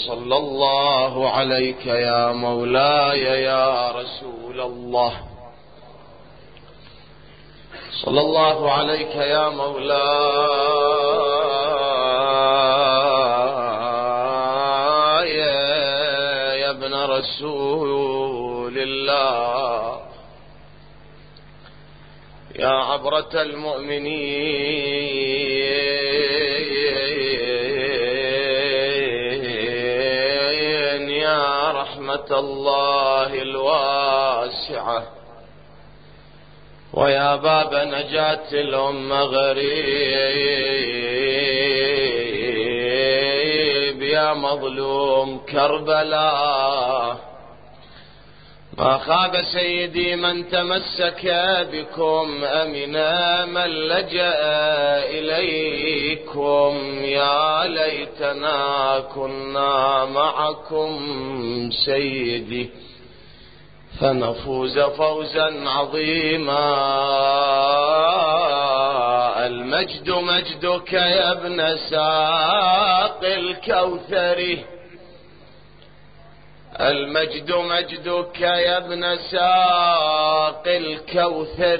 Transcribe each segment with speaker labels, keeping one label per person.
Speaker 1: صلى الله عليك يا مولاي يا رسول الله، صلى الله عليك يا مولاي يا ابن رسول الله، يا عبرة المؤمنين، يا رحمة الله الواسعة، ويا باب نجاة الأمة غريب، يا مظلوم كربلاء. ما خاب سيدي من تمسك بكم، أمنا من لجأ إليكم. يا ليتنا كنا معكم سيدي فنفوز فوزا عظيما. المجد مجدك يا ابن ساق الكوثر، المجد مجدك يا ابن ساق الكوثر،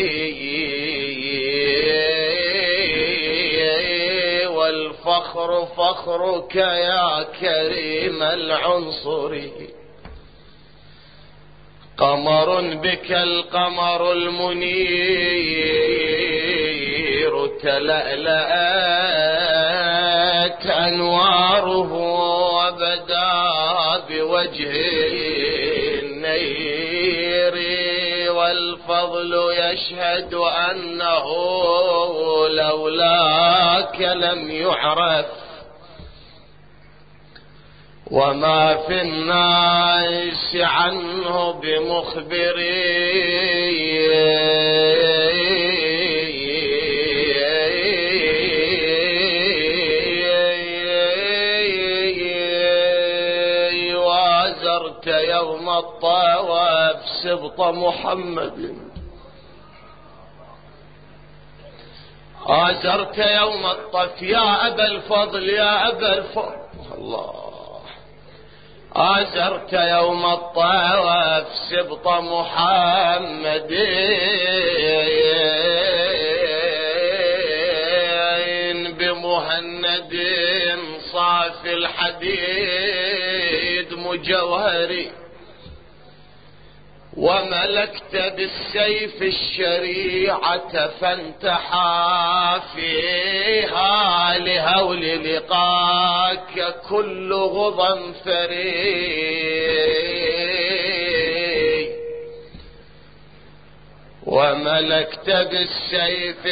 Speaker 1: والفخر فخرك يا كريم العنصر. قمر بك القمر المنير، تلألأت أنواره وبدا بوجه النير، والفضل يشهد أنه لولاك لم يعرف، وما في الناس عنه بمخبرين. وازرت يوم الطواف سبط محمد، آزرت يوم الطف يا أبا الفضل، يا أبا الفضل الله. آزرت يوم الطواف سبط محمد، بمهند صافي الحديد مجوهري، وملكت بالسيف الشريعة فانتحى فيها لهول لقاك كل غضنفري. وملكت بالسيف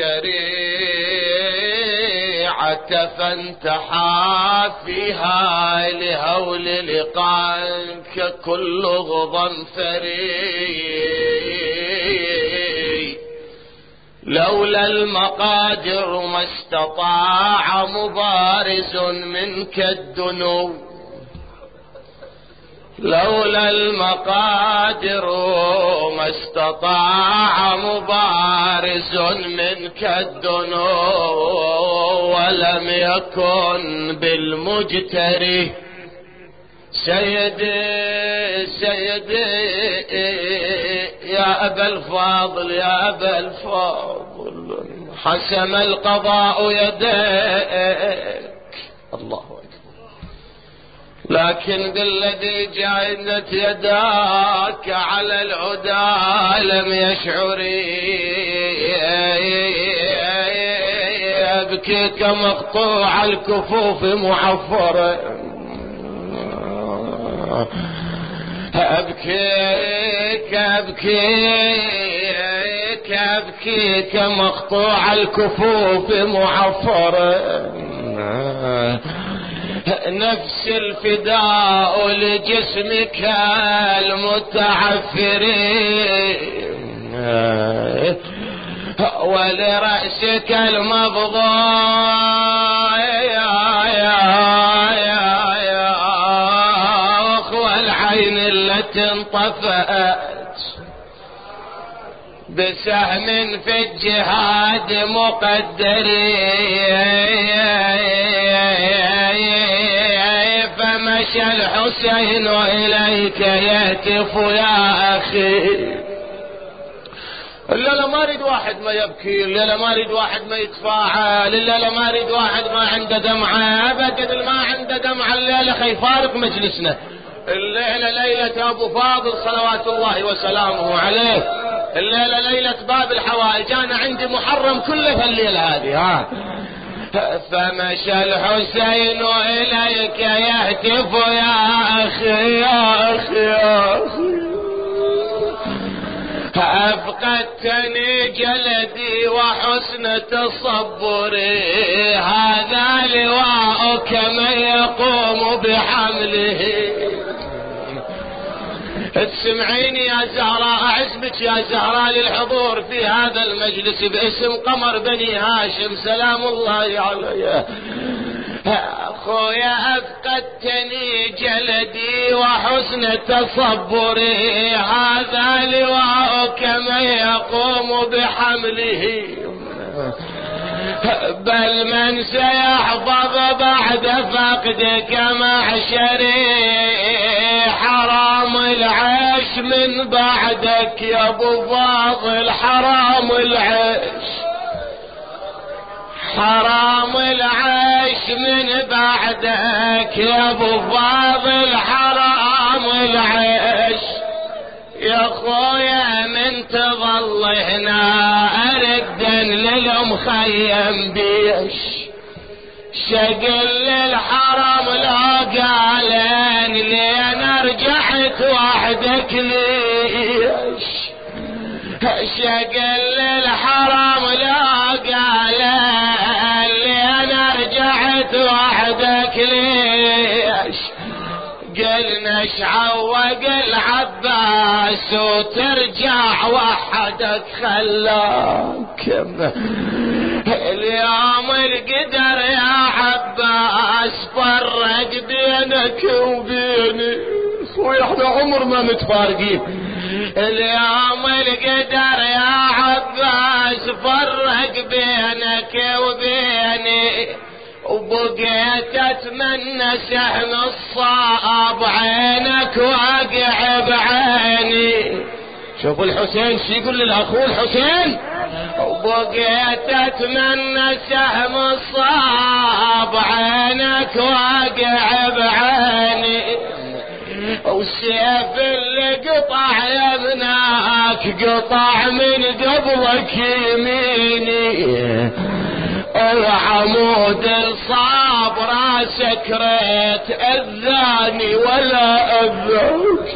Speaker 1: الشريعة فانتحى فيها لهول لقاك كل غضنفري. لولا المقادر ما استطاع مبارز منك الدنو، لولا المقادر ما استطاع مبارز منك الدنو، ولم يكن بالمجتري سيدي سيدي يا أبا الفاضل، يا أبا الفاضل، حسم القضاء يديك. الله أكبر. لكن بالذي جعلت يداك على العدا لم يشعري، أبكيك مقطوع الكفوف معفرة، أبكيك أبكيك أبكيك مقطوع الكفوف معفرة. نفس الفداء لجسمك المتعفر، ولرأسك المبضى والعين التي انطفأت بسهم في الجهاد مقدر، مشى الحسين إليك يهتف يا أخي. الليلة ما اريد واحد ما يبكي، الليلة ما اريد واحد ما يتفاعل، الليلة ما اريد واحد ما عنده دمعة ابدا. اللي ما عنده دمعة الليلة خيفارق مجلسنا. الليلة ليلة ابو فاضل صلوات الله وسلامه عليه، الليلة ليلة باب الحوائج. انا عندي محرم كله في الليلة هذه. فمشى الحسين اليك يهتف يا اخي يا اخي يا اخي، أفقدتني جلدي وحسن تصبري، هذا لواءك من يقوم بحمله. تسمعيني يا زهراء، أعزمك يا زهراء للحضور في هذا المجلس باسم قمر بني هاشم سلام الله عليه. أخويا أفقدتني جلدي وحسن تصبري، هذا لواءك من يقوم بحمله. بل من سيحفظ بعد فقدك معشري، حرام العيش من بعدك يا ابو فاضل، حرام العيش، حرام العيش من بعدك يا ابو فاضل، حرام العيش. يا خويا من تظل هنا اردا للمخيم بيش، شقل للحرم لو قالن لين رجعت وحدك ليش، شقل للحرم لو قالن لين رجعت وحدك ليش. قلنا شعوق العباس وترجع وحدك خلاك. اليوم القدر يا عباس فرق بينك وبيني، واحنا عمر ما متفارقين. اليوم القدر يا عباس فرق بينك وبيني، وبقيت اتمنى سهم الصعب عينك واقع بعيني. شوفوا الحسين شو يقول للاخوه الحسين، وبقيت اتمنى سهم الصعب عينك واقع بعيني، والسيف اللي قطع يمناك قطع من قبلك يميني، العمود الصعب راسك ريت اذاني ولا اذاك.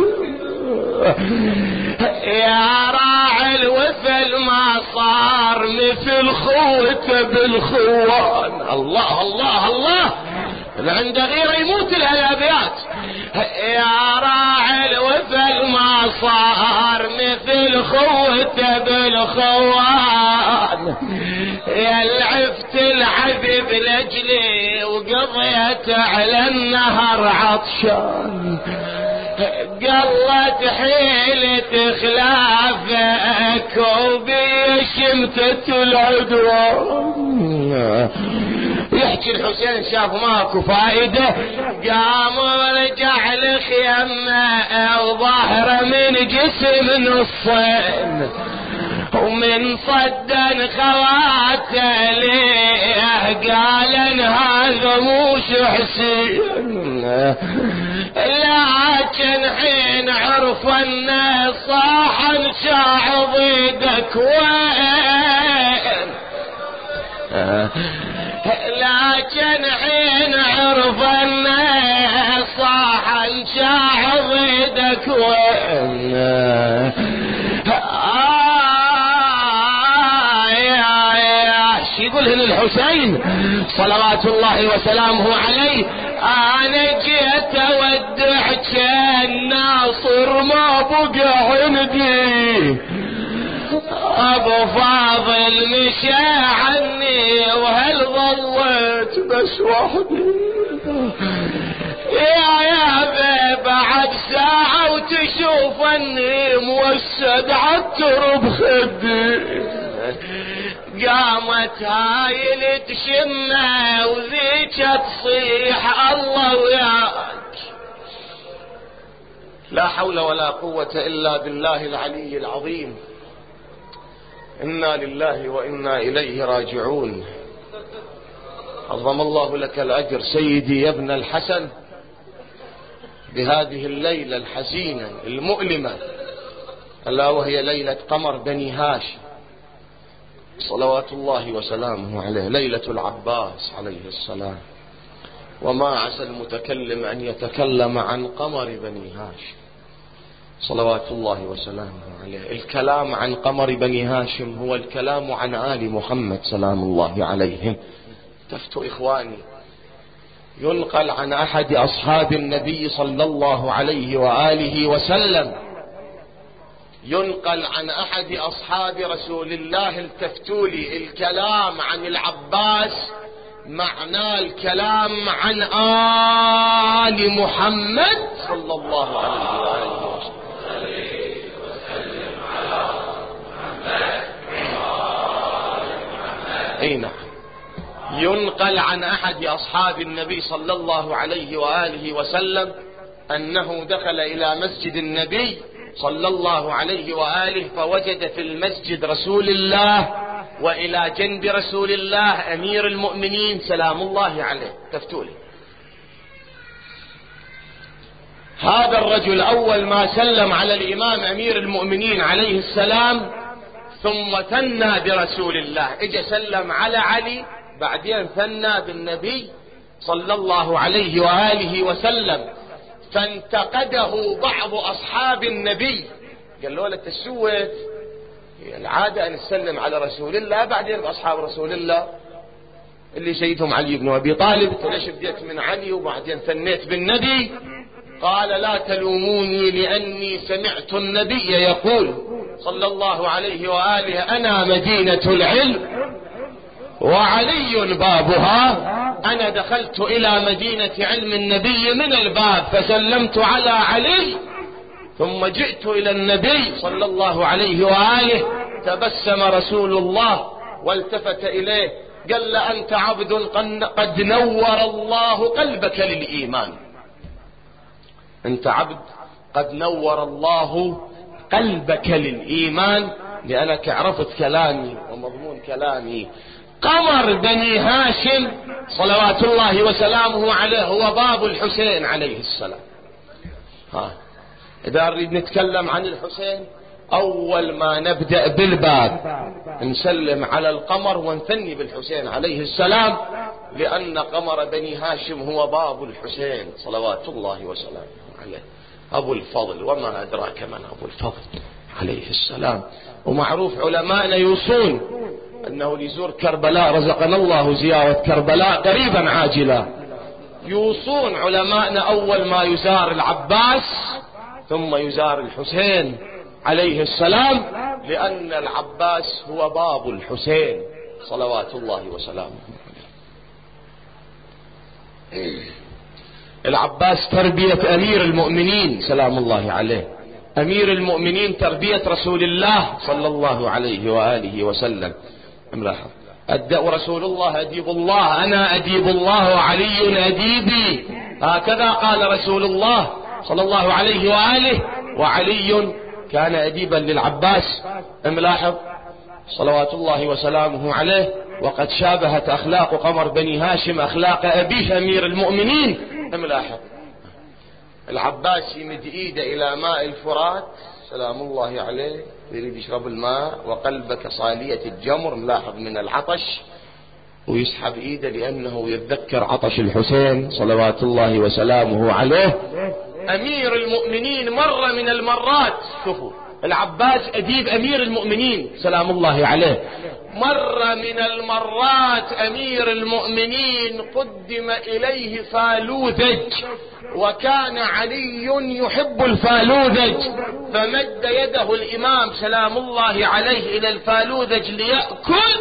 Speaker 1: يا راعي الوفل ما صار مثل خوته بالخوان. الله الله الله، اللي عنده غيره يموت لها الابيات. يا راعي الوفل ما صار مثل خوته بالخوان، يا العفت الحبيب لجلي وقضيت على النهر عطشان، قلت حيلة خلافك وبيشمتة العدوان. يحكي الحسين شاف ماكو فائدة، قام ورجع لخيمه وظهره من جسم نصين، ومن صدا خواته ليه قال هذا مو حسين، لكن حين عرف انه صاح انشاع ضيدك وين، لكن حين عرف انه صاح انشاع ضيدك وين. يقول هنا الحسين صلوات الله وسلامه عليه، انا جيت اودع كان ناصر ما بقى عندي، ابو فاضل مشى عني وهل ظليت بس وحدي، يا بعد ساعة وتشوف اني موسد عالترب خدي. قامت هاي اللي تشمه وذيك تصيح الله وياك، لا حول ولا قوة إلا بالله العلي العظيم. إنا لله وإنا إليه راجعون. عظم الله لك الأجر سيدي يا ابن الحسن بهذه الليلة الحزينة المؤلمة، ألا وهي ليلة قمر بني هاشم صلوات الله وسلامه عليه، ليلة العباس عليه السلام. وما عسى المتكلم أن يتكلم عن قمر بني هاشم صلوات الله وسلامه عليه. الكلام عن قمر بني هاشم هو الكلام عن آل محمد سلام الله عليهم. تفتوا إخواني، ينقل عن أحد أصحاب النبي صلى الله عليه وآله وسلم، ينقل عن أحد أصحاب رسول الله التفتولي الكلام عن العباس معناه الكلام عن آل محمد صلى الله عليه وآله وسلم. أي نعم. ينقل عن أحد أصحاب النبي صلى الله عليه وآله وسلم أنه دخل إلى مسجد النبي صلى الله عليه وآله فوجد في المسجد رسول الله وإلى جنب رسول الله أمير المؤمنين سلام الله عليه. تفتولي هذا الرجل أول ما سلم على الإمام أمير المؤمنين عليه السلام ثم ثنى برسول الله، اجى سلم على علي بعدين ثنى بالنبي صلى الله عليه وآله وسلم. فانتقده بعض أصحاب النبي، قال له لك تسويت العادة أن نسلم على رسول الله بعدين بأصحاب رسول الله اللي سيدهم علي بن أبي طالب، ليش بديت من علي وبعدين ثنيت بالنبي؟ قال لا تلوموني لأني سمعت النبي يقول صلى الله عليه وآله أنا مدينة العلم وعلي بابها. أنا دخلت إلى مدينة علم النبي من الباب فسلمت على علي ثم جئت إلى النبي صلى الله عليه وآله. تبسم رسول الله والتفت إليه قال أنت عبد قد نور الله قلبك للإيمان، أنت عبد قد نور الله قلبك للإيمان لأنك عرفت كلامي ومضمون كلامي. قمر بني هاشم صلوات الله وسلامه عليه هو باب الحسين عليه السلام. إذا نريد نتكلم عن الحسين أول ما نبدأ بالباب نسلم على القمر ونثني بالحسين عليه السلام، لأن قمر بني هاشم هو باب الحسين صلوات الله وسلامه عليه أبو الفضل. وما أدراك من أبو الفضل عليه السلام. ومعروف علماءنا يوصون أنه اللي يزور كربلاء رزقنا الله زيارة كربلاء قريبا عاجلا. يوصون علماءنا أول ما يزار العباس ثم يزار الحسين عليه السلام، لأن العباس هو باب الحسين صلوات الله وسلامه. العباس تربية أمير المؤمنين سلام الله عليه، أمير المؤمنين تربية رسول الله صلى الله عليه وآله وسلم. املاحظ أدأ رسول الله أديب الله، أنا أديب الله وعلي أديبي، هكذا قال رسول الله صلى الله عليه وآله. وعلي كان أديبا للعباس. املاحظ صلوات الله وسلامه عليه. وقد شابهت أخلاق قمر بني هاشم أخلاق أبيه أمير المؤمنين. املاحظ العباس يمد إيده إلى ماء الفرات سلام الله عليه يريد يشرب الماء وقلبك صالية الجمر، ملاحظ من العطش، ويسحب إيده لأنه يتذكر عطش الحسين صلوات الله وسلامه عليه. أمير المؤمنين مرة من المرات، شوفوا العباس أديب أمير المؤمنين سلام الله عليه، مرة من المرات أمير المؤمنين قدم إليه فالوذج وكان علي يحب الفالوذج، فمد يده الإمام سلام الله عليه إلى الفالوذج ليأكل،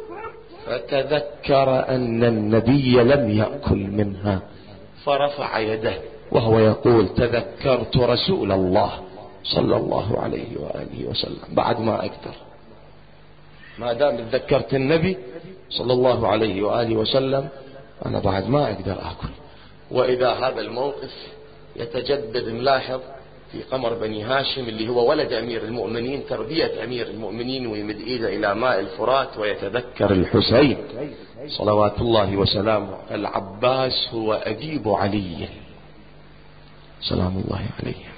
Speaker 1: فتذكر أن النبي لم يأكل منها فرفع يده وهو يقول تذكرت رسول الله صلى الله عليه وآله وسلم. بعد ما أقدر، ما دام تذكرت النبي صلى الله عليه وآله وسلم أنا بعد ما أقدر أكل. وإذا هذا الموقف يتجدد، نلاحظ في قمر بني هاشم اللي هو ولد أمير المؤمنين، تربية أمير المؤمنين، ويمد إيده إلى ماء الفرات ويتذكر الحسين صلوات الله وسلامه. العباس هو أديب علي سلام الله عليه.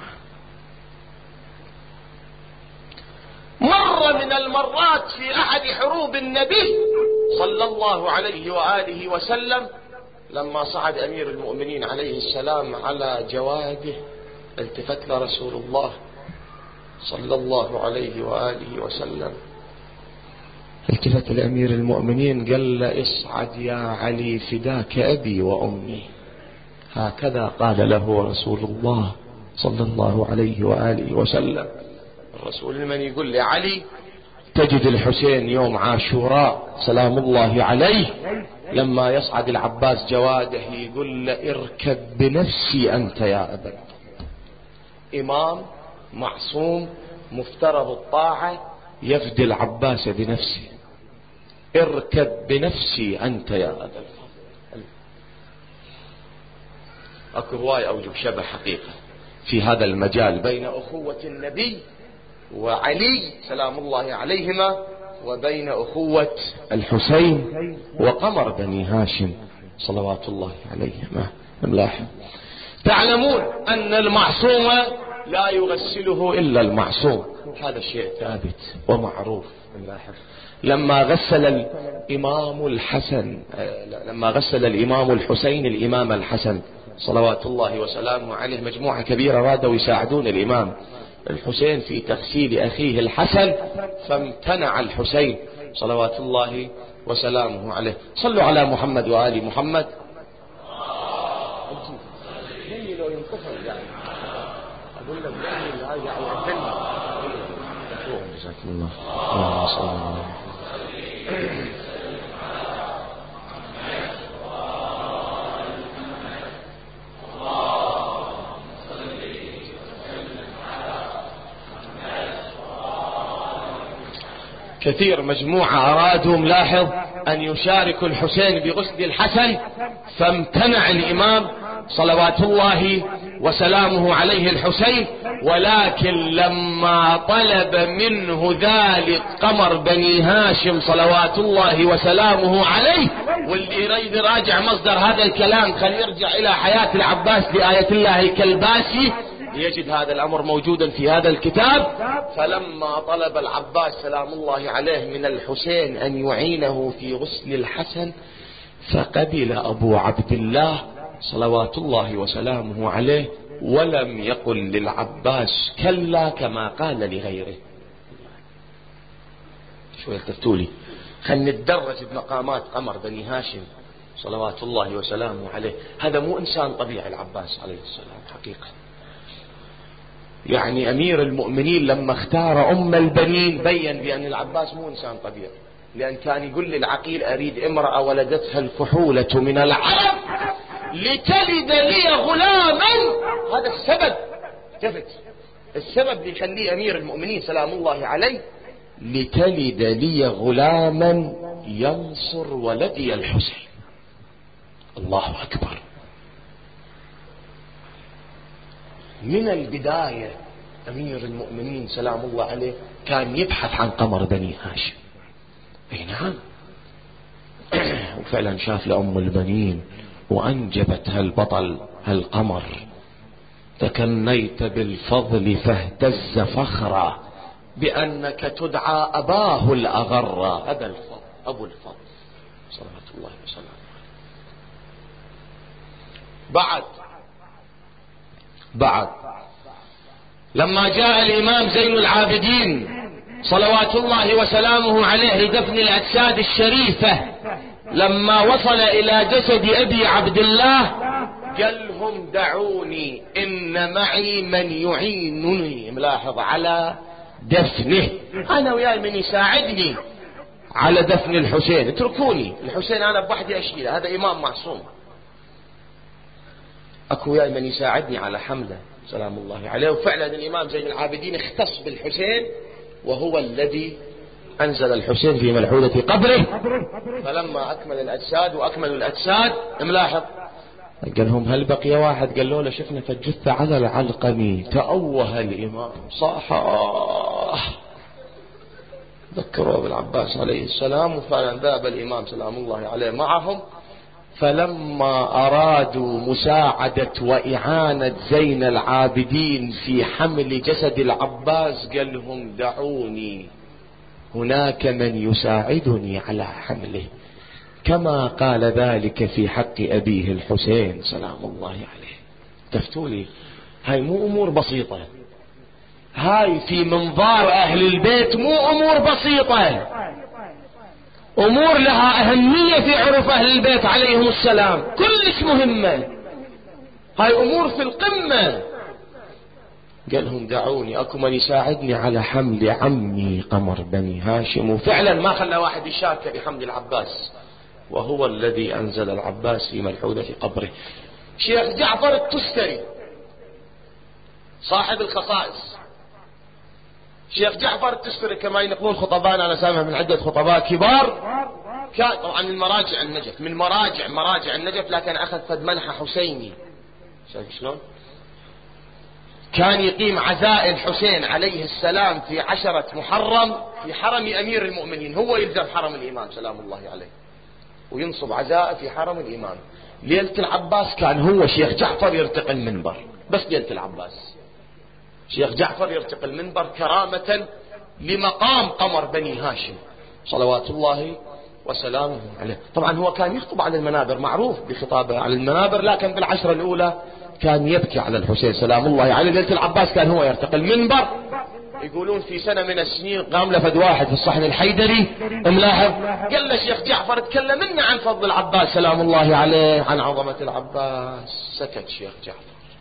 Speaker 1: مرة من المرات في أحد حروب النبي صلى الله عليه وآله وسلم لما صعد أمير المؤمنين عليه السلام على جواده، التفت له رسول الله صلى الله عليه وآله وسلم، التفت لأمير المؤمنين قال له: اصعد يا علي فداك أبي وأمي. هكذا قال له رسول الله صلى الله عليه وآله وسلم. الرسول من يقول لعلي: تجد الحسين يوم عاشوراء سلام الله عليه لما يصعد العباس جواده يقول له: اركب بنفسي أنت يا أبا، إمام معصوم مفترض الطاعة يفدي العباس بنفسه، اركب بنفسي أنت يا أبا. أكو هواية أوجه شبه حقيقة في هذا المجال بين أخوة النبي وعلي سلام الله عليهما، وبين أخوة الحسين وقمر بني هاشم صلوات الله عليهما. ملاحظ تعلمون أن المعصوم لا يغسله إلا المعصوم، هذا شيء ثابت ومعروف. ملاحظ لما غسل الإمام الحسن، لما غسل الإمام الحسين الإمام الحسن صلوات الله وسلامه عليه، مجموعة كبيرة رادوا يساعدون الإمام الحسين في تغسيل أخيه الحسن، فامتنع الحسين صلوات الله وسلامه عليه. صلوا على محمد وآل محمد. جزاكم الله. كثير مجموعة أرادوا ملاحظ أن يشاركوا الحسين بغسل الحسن، فامتنع الإمام صلوات الله وسلامه عليه الحسين، ولكن لما طلب منه ذلك قمر بني هاشم صلوات الله وسلامه عليه، واللي يريد يراجع مصدر هذا الكلام خليه يرجع إلى حياة العباس لآية الله الكلباسي يجد هذا الأمر موجودا في هذا الكتاب. فلما طلب العباس سلام الله عليه من الحسين أن يعينه في غسل الحسن، فقبل أبو عبد الله صلوات الله وسلامه عليه، ولم يقل للعباس كلا كما قال لغيره. شو يلتفتولي، خلنا نتدرج بمقامات قمر بني هاشم صلوات الله وسلامه عليه. هذا مو إنسان طبيعي العباس عليه السلام حقيقة. يعني أمير المؤمنين لما اختار أم البنين بين بأن العباس مو إنسان طبيعي، لأن كان يقول للعقيل: أريد امرأة ولدتها الفحولة من العرب لتلد لي غلاما. هذا السبب، شفت السبب اللي يخليه أمير المؤمنين سلام الله عليه: لتلد لي غلاما ينصر ولدي الحسين. الله أكبر. من البداية أمير المؤمنين سلام الله عليه كان يبحث عن قمر بني هاشم. اي نعم، وفعلا شاف لأم البنين وأنجبتها البطل القمر. تكنيت بالفضل فاهتز فخرا بأنك تدعى أباه الأغر. هذا الفضل، أبو الفضل صلوات الله وسلامه. بعد لما جاء الإمام زين العابدين صلوات الله وسلامه عليه لدفن الأجساد الشريفة، لما وصل إلى جسد أبي عبد الله قال لهم: دعوني إن معي من يعينني، ملاحظ، على دفنه. أنا وياي من يساعدني على دفن الحسين، اتركوني، الحسين أنا بوحدي أشيله، هذا إمام معصوم. أكو وياي من يساعدني على حمله سلام الله عليه. وفعلا الإمام زين العابدين اختص بالحسين، وهو الذي أنزل الحسين في ملحودة قبره. فلما أكمل الأجساد وأكملوا الأجساد، ملاحظ، قال لهم هل بقي واحد؟ قالوا له شفنا فالجثة على العلقمي. تأوه الإمام صاح ذكروا بالعباس عليه السلام. وفعلا ذهب الإمام سلام الله عليه معهم. فلما أرادوا مساعدة وإعانة زين العابدين في حمل جسد العباس قال لهم دعوني، هناك من يساعدني على حمله، كما قال ذلك في حق أبيه الحسين سلام الله عليه. تفتولي هاي مو أمور بسيطة، هاي في منظار أهل البيت مو أمور بسيطة، أمور لها أهمية في عرف أهل البيت عليهم السلام، كلش مهمة، هاي أمور في القمة. قال لهم دعوني، أكو من يساعدني على حمل عمي قمر بني هاشم. وفعلا ما خلى واحد يشارك بحمل العباس، وهو الذي أنزل العباس في ملحودة في قبره. شيخ جعفر التستري صاحب الخصائص، شيخ جعفر التستري كما ينقلون خطباء، أنا سامع من عدة خطباء كبار، كان طبعا من مراجع النجف، من مراجع النجف، لكن أخذ فد منحة حسيني. شايف شلون؟ كان يقيم عزاء الحسين عليه السلام في 10 محرم في حرم أمير المؤمنين، هو يلزم حرم الإمام سلام الله عليه وينصب عزاء في حرم الإمام. ليلة العباس كان هو شيخ جعفر يرتقي المنبر، بس ليلة العباس شيخ جعفر يرتقي المنبر كرامة لمقام قمر بني هاشم صلوات الله وسلامه عليه. طبعا هو كان يخطب على المنابر، معروف بخطابه على المنابر، لكن بالعشرة الأولى كان يبكي على الحسين سلام الله عليه. ليلة العباس كان هو يرتقي المنبر. يقولون في سنة من السنين قام لفد واحد في الصحن الحيدري ملاحظ، قال له شيخ جعفر تكلم لنا عن فضل العباس سلام الله عليه، عن عظمة العباس. سكت شيخ جعفر،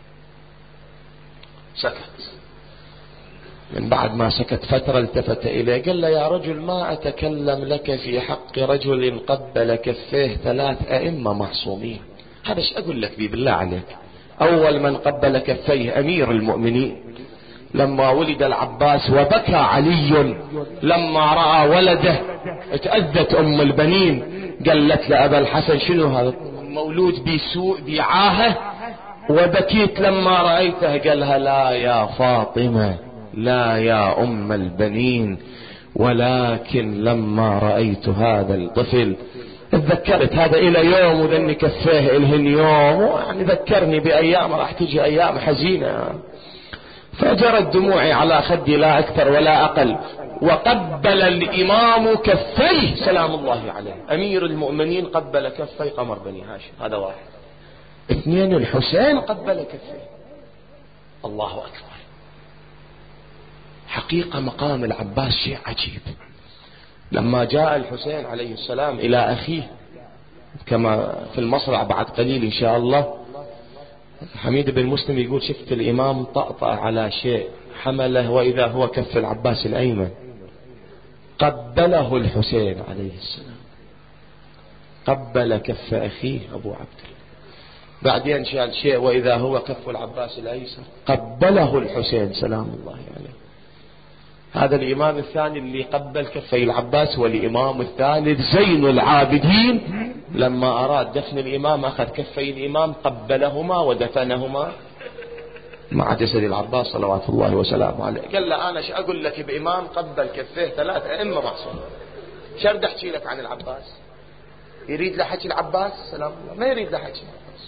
Speaker 1: سكت. من بعد ما سكت فترة التفت إليه قال له يا رجل ما أتكلم لك في حق رجل قبل كفيه 3 أئمة معصومين. هذا ايش أقول لك بي بالله عليك؟ أول من قبل كفيه أمير المؤمنين لما ولد العباس، وبكى علي لما رأى ولده. اتأذت أم البنين، قالت لأبا الحسن شنو هذا مولود بسوء بعاهة، وبكيت لما رأيته. قالها لا يا فاطمة، لا يا أم البنين، ولكن لما رأيت هذا الطفل تذكرت هذا إلى يوم وذني كفيه إلهن يوم، يعني ذكرني بأيام راح تجي أيام حزينة. فجرت دموعي على خدي لا أكثر ولا أقل. وقبل الإمام كفيه سلام الله عليه، أمير المؤمنين قبل كفي قمر بني هاشم، هذا واحد. 2 الحسين قبل كفيه. الله أكبر. حقيقة مقام العباس شيء عجيب. لما جاء الحسين عليه السلام إلى أخيه كما في المصرع بعد قليل إن شاء الله، حميد بن مسلم يقول شفت الإمام طأطأ على شيء حمله وإذا هو كف العباس الأيمن. قبله الحسين عليه السلام، قبل كف أخيه أبو عبد الله. بعدين شال شيء وإذا هو كف العباس الأيسر، قبله الحسين سلام الله عليه. هذا الإمام الثاني اللي قبل كفي العباس. والإمام الثالث زين العابدين لما أراد دفن الإمام أخذ كفي الإمام قبلهما ودفنهما مع جسد العباس صلوات الله وسلامه عليه. قال له أنا أقول لك بإمام قبل كفيه 3 أئمة معصومين، شرد أحكي لك عن العباس؟ يريد لحكي العباس سلام الله؟ ما يريد لحكي العباس.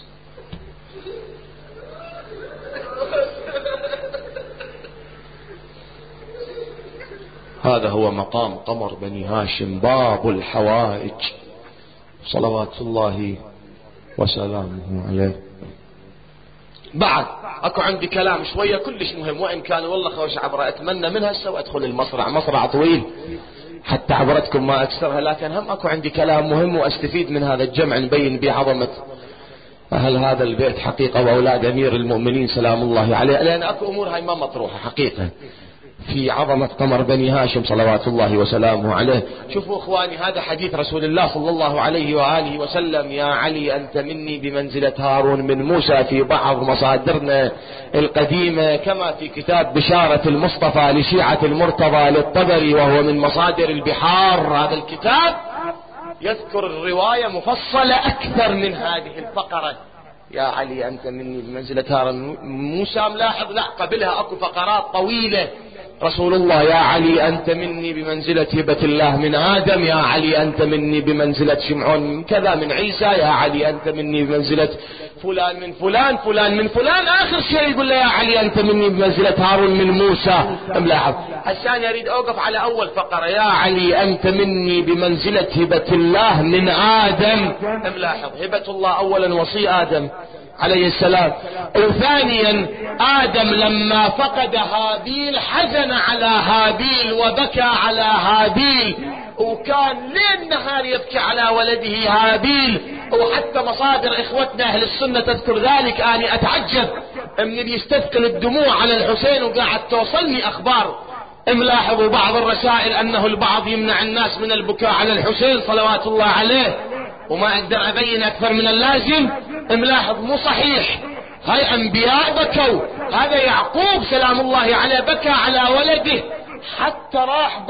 Speaker 1: هذا هو مقام قمر بني هاشم، باب الحوائج صلوات الله وسلامه عليه. بعد اكو عندي كلام شوية كلش مهم، وان كان والله خوش عبرة اتمنى منها هسه ادخل المصرع، مصرع طويل حتى عبرتكم ما اكثرها، لكن هم اكو عندي كلام مهم واستفيد من هذا الجمع نبين بعظمة أهل هذا البيت حقيقة وأولاد أمير المؤمنين سلام الله عليه، لأن أكو أمور هاي ما مطروحة حقيقة في عظمة قمر بني هاشم صلوات الله وسلامه عليه. شوفوا إخواني، هذا حديث رسول الله صلى الله عليه وآله وسلم: يا علي أنت مني بمنزلة هارون من موسى في بعض مصادرنا القديمة، كما في كتاب بشارة المصطفى لشيعة المرتضى للطبري وهو من مصادر البحار. هذا الكتاب يذكر الرواية مفصلة أكثر من هذه الفقرة يا علي أنت مني بمنزلة هارون. موسى ملاحظ لا، قبلها أكو فقرات طويلة. رسول الله يا علي أنت مني بمنزلة هبة الله من آدم، يا علي أنت مني بمنزلة شمعون من كذا من عيسى، يا علي أنت مني بمنزلة فلان من فلان فلان من فلان. آخر شيء يقول له يا علي أنت مني بمنزلة هارون من موسى. ملاحظ الثاني أريد أوقف على أول فقرة، يا علي أنت مني بمنزلة هبة الله من آدم. ملاحظ هبة الله أولا وصي آدم عليه السلام، وثانيا آدم لما فقد هابيل حزن على هابيل وبكى على هابيل، وكان ليل نهار يبكي على ولده هابيل. وحتى مصادر إخوتنا أهل السنة تذكر ذلك. أنا أتعجب من اللي يستثقل الدموع على الحسين، وقاعد توصلني أخبار ملاحظوا بعض الرسائل أنه البعض يمنع الناس من البكاء على الحسين صلوات الله عليه، وما أقدر أبين أكثر من اللازم. ملاحظ مو صحيح، هاي أنبياء بكوا. هذا يعقوب سلام الله عليه بكى على ولده حتى راح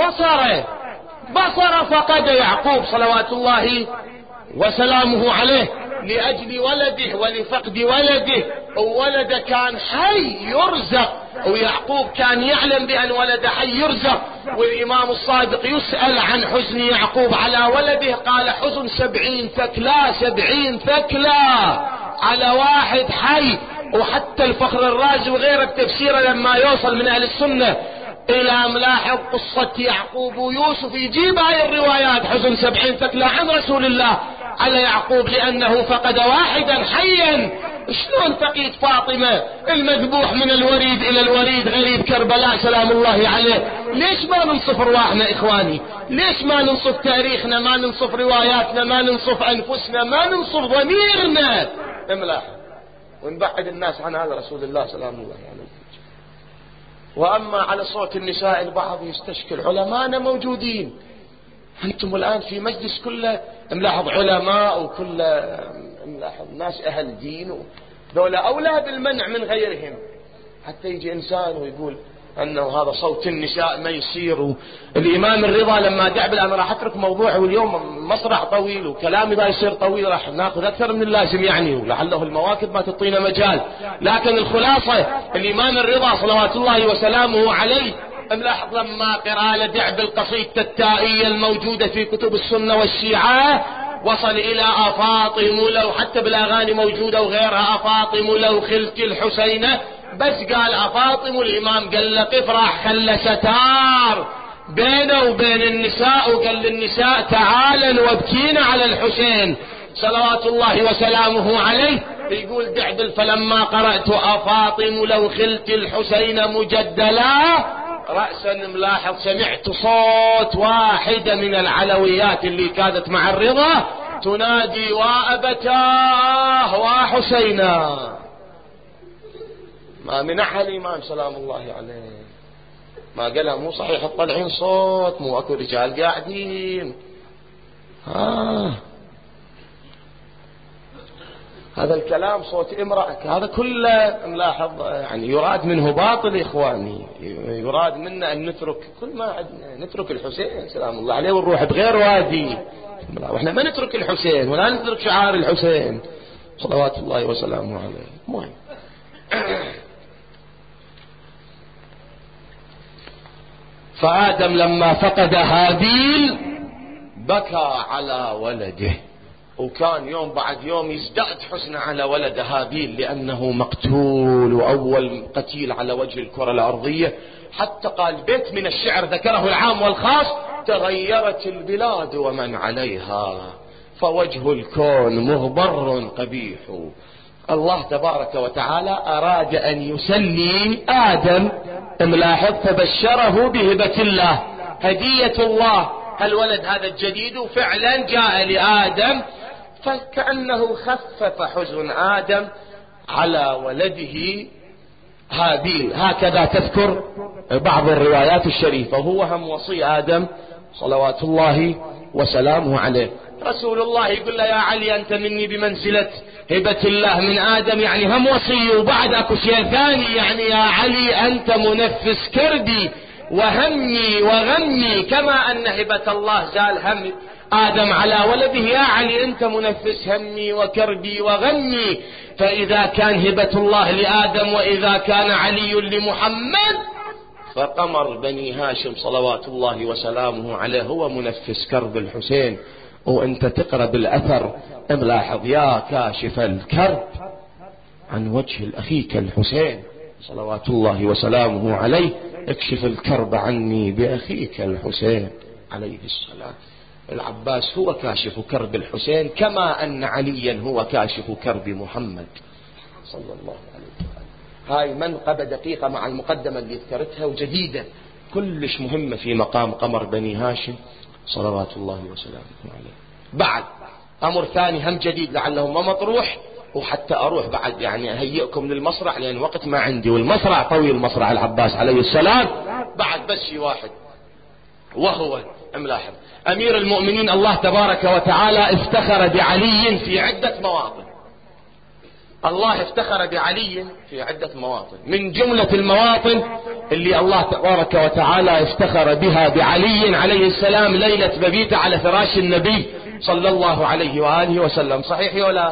Speaker 1: بصره فقد يعقوب صلوات الله وسلامه عليه لأجل ولده ولفقد ولده. وولده كان حي يرزق، ويعقوب كان يعلم بأن ولده حي يرزق. والإمام الصادق يسأل عن حزن يعقوب على ولده، قال حزن 70 ثكلى 70 ثكلى على واحد حي. وحتى الفخر الرازي وغيره بتفسيره لما يوصل من أهل السنة إلى ملاحظ قصة يعقوب ويوسف يجيب هاي الروايات حزن 70 ثكلى عن رسول الله على يعقوب لأنه فقد واحدا حيا. شلون فقيد فاطمة المذبوح من الوريد إلى الوريد غريب كربلاء سلام الله عليه؟ ليش ما ننصف رواحنا إخواني؟ ليش ما ننصف تاريخنا؟ ما ننصف رواياتنا؟ ما ننصف أنفسنا؟ ما ننصف ضميرنا؟ املاحظ ونبعد الناس عن هذا رسول الله سلام الله عليه. وأما على صوت النساء البعض يستشكل، علماءنا موجودين. أنتم الآن في مجلس كله ملاحظ علماء وكله ملاحظ ناس أهل دين، دولة أولى بالمنع من غيرهم. حتى يجي إنسان ويقول أنه هذا صوت النساء ما يصير. الإمام الرضا لما دعبل، أنا راح أترك موضوعه واليوم مصرع طويل وكلامي ذا يصير طويل، راح ناخذ أكثر من اللازم يعني، ولعله المواكب ما تعطينا مجال. لكن الخلاصة الإمام الرضا صلوات الله وسلامه عليه ملاحظ لما قرأ لدعبل قصيدة التائية الموجودة في كتب السنة والشيعة وصل إلى أفاطم لو، حتى بالأغاني موجودة وغيرها، أفاطم لو خلت الحسينة، بس قال أفاطم الإمام قال له قف، راح خلى ستار بينه وبين النساء وقال للنساء تعالن وابكينا على الحسين صلوات الله وسلامه عليه. يقول دعبل فلما قرأت أفاطم لو خلت الحسين مجدلا رأسا ملاحظ سمعت صوت واحدة من العلويات اللي كانت مع الرضا تنادي وأبتاه وحسينا. ما منعها الإمام سلام الله عليه، ما قالها مو صحيح الطلعين صوت، مو أكو رجال قاعدين. هذا الكلام صوت امرأة، هذا كله ملاحظ يعني يراد منه باطل إخواني. يراد منا أن نترك كل ما عندنا، نترك الحسين سلام الله عليه ونروح بغير وادي، وإحنا ما نترك الحسين ولا نترك شعار الحسين صلوات الله وسلامه عليه. مهم. فآدم لما فقد هابيل بكى على ولده، وكان يوم بعد يوم يزداد حزن على ولد هابيل لأنه مقتول وأول قتيل على وجه الكرة الأرضية. حتى قال بيت من الشعر ذكره العام والخاص: تغيرت البلاد ومن عليها فوجه الكون مغبر قبيح. الله تبارك وتعالى أراد أن يسلي آدم ملاحظ، فبشره بهبة الله، هدية الله الولد هذا الجديد، وفعلا جاء لآدم، فكأنه خفف حزن آدم على ولده هابيل. هكذا تذكر بعض الروايات الشريفة. هو هم وصي آدم صلوات الله وسلامه عليه. رسول الله يقول له يا علي أنت مني بمنزلة هبة الله من آدم، يعني هم وصي. وبعد أكو شيء ثاني، يعني يا علي أنت منفس كربي وهمي وغمي، كما أن هبة الله زال هم آدم على ولده: يا علي أنت منفس همي وكربي وغمي. فإذا كان هبة الله لآدم وإذا كان علي لمحمد، فقمر بني هاشم صلوات الله وسلامه عليه هو منفس كرب الحسين. وأنت تقرأ بالأثر ملاحظ: يا كاشف الكرب عن وجه أخيك الحسين صلوات الله وسلامه عليه، اكشف الكرب عني بأخيك الحسين عليه السلام. العباس هو كاشف كرب الحسين، كما أن عليا هو كاشف كرب محمد صلى الله عليه وسلم. هاي منقبة دقيقة مع المقدمة اللي ذكرتها، وجديدة كلش مهمة في مقام قمر بني هاشم صلوات الله وسلامه عليه. بعد أمر ثاني هم جديد لعله ما مطروح، وحتى أروح بعد يعني أهيئكم للمصرع، لأن وقت ما عندي، والمصرع طويل، مصرع العباس عليه السلام. بعد بس شيء واحد، وهو ملاحظ: أمير المؤمنين الله تبارك وتعالى افتخر بعلي في عدة مواطن. الله افتخر بعلي في عدة مواطن. من جملة المواطن اللي الله تبارك وتعالى افتخر بها بعلي عليه السلام ليلة مبيته على فراش النبي صلى الله عليه وآله وسلم. صحيح ولا؟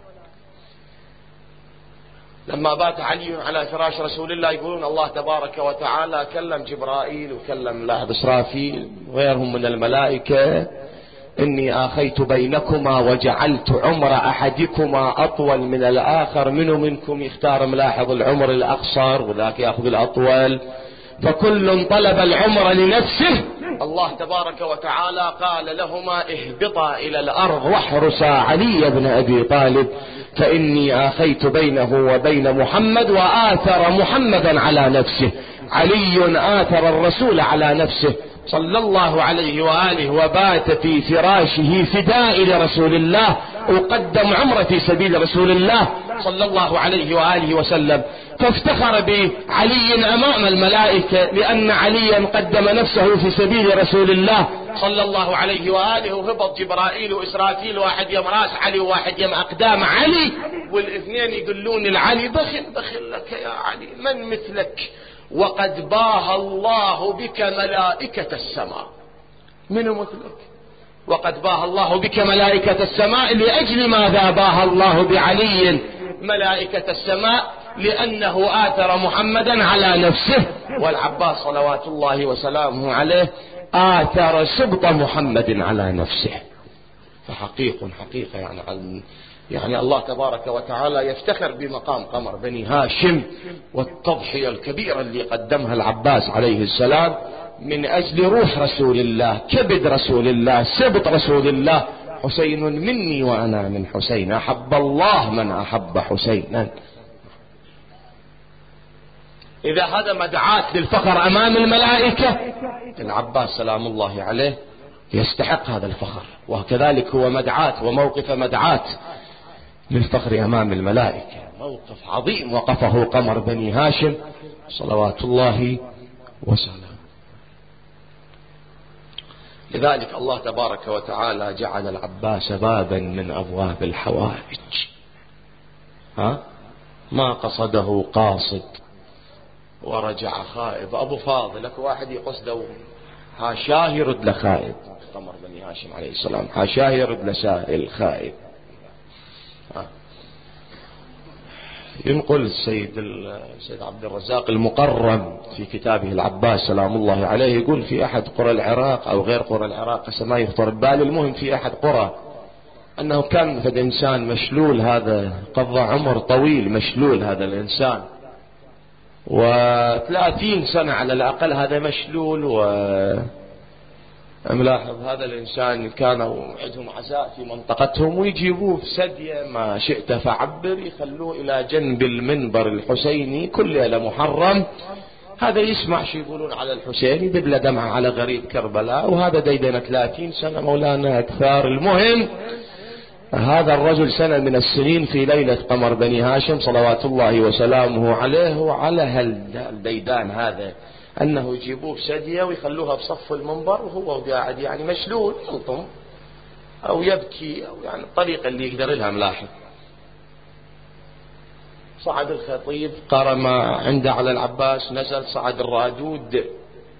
Speaker 1: لما بات علي على فراش رسول الله يقولون الله تبارك وتعالى كلم جبرائيل وكلم لاحظ إسرافيل وغيرهم من الملائكة: إني آخيت بينكما وجعلت عمر أحدكما أطول من الآخر، منكم يختار ملاحظ العمر الأقصر وذاك يأخذ الأطول، فكل طلب العمر لنفسه. الله تبارك وتعالى قال لهما: اهبطا إلى الأرض واحرسا علي بن أبي طالب، فإني آخيت بينه وبين محمد وآثر محمدا على نفسه. علي آثر الرسول على نفسه صلى الله عليه وآله، وبات في فراشه فداء لرسول الله، وقدم عمره في سبيل رسول الله صلى الله عليه وآله وسلم. فافتخر بعلي أمام الملائكة لأن عليا قدم نفسه في سبيل رسول الله صلى الله عليه وآله. وهبط جبرائيل وإسرافيل، واحد يم راس علي وواحد يم أقدام علي، والاثنين يقولون العلي: بخل بخل لك يا علي، من مثلك؟ وقد باهى الله بك ملائكة السماء. من مثلك؟ وقد باهى الله بك ملائكة السماء. لأجل ماذا باهى الله بعلي ملائكة السماء؟ لأنه آثر محمدا على نفسه. والعباس صلوات الله وسلامه عليه آثر سبط محمد على نفسه. فحقيقة يعني الله تبارك وتعالى يفتخر بمقام قمر بني هاشم والتضحية الكبيرة اللي قدمها العباس عليه السلام من أجل روح رسول الله، كبد رسول الله، سبط رسول الله. حسين مني وأنا من حسين، أحب الله من أحب حسينا. إذا هذا مدعاة للفخر أمام الملائكة، العباس سلام الله عليه يستحق هذا الفخر، وكذلك هو مدعاة وموقف مدعاة للفخر أمام الملائكة. موقف عظيم وقفه قمر بني هاشم صلوات الله وسلامه. لذلك الله تبارك وتعالى جعل العباس بابا من أبواب الحوائج. ما قصده قاصد ورجع خائب. أبو فاضل لك واحد يقصده حاشاه يرد لخائب. قمر بني هاشم عليه السلام حاشاه يرد لسائل خائب. ينقل السيد عبد الرزاق المقرم في كتابه العباس سلام الله عليه، يقول في أحد قرى العراق أو غير قرى العراق ما يخطر ببالي، المهم في أحد قرى، أنه كان فد إنسان مشلول، هذا قضى عمر طويل مشلول هذا الإنسان، 30 سنة على الأقل هذا مشلول. ملاحظ هذا الإنسان كانوا عندهم عزاء في منطقتهم ويجيبوه في سدية ما شئت فعبر، يخلوه إلى جنب المنبر الحسيني كل ليلة محرم. هذا يسمع شو يقولون على الحسين، يدبل دمعة على غريب كربلاء، وهذا ديدنا 30 سنة مولانا أكثر. المهم هذا الرجل سنة من السنين في ليلة قمر بني هاشم صلوات الله وسلامه عليه وعلى الديدان هذا أنه يجيبوه بسدية ويخلوها بصف المنبر وهو قاعد يعني مشلول يلطم أو يبكي أو يعني الطريقة اللي يقدر لها. ملاحظ صعد الخطيب قرم عنده على العباس، نزل صعد الرادود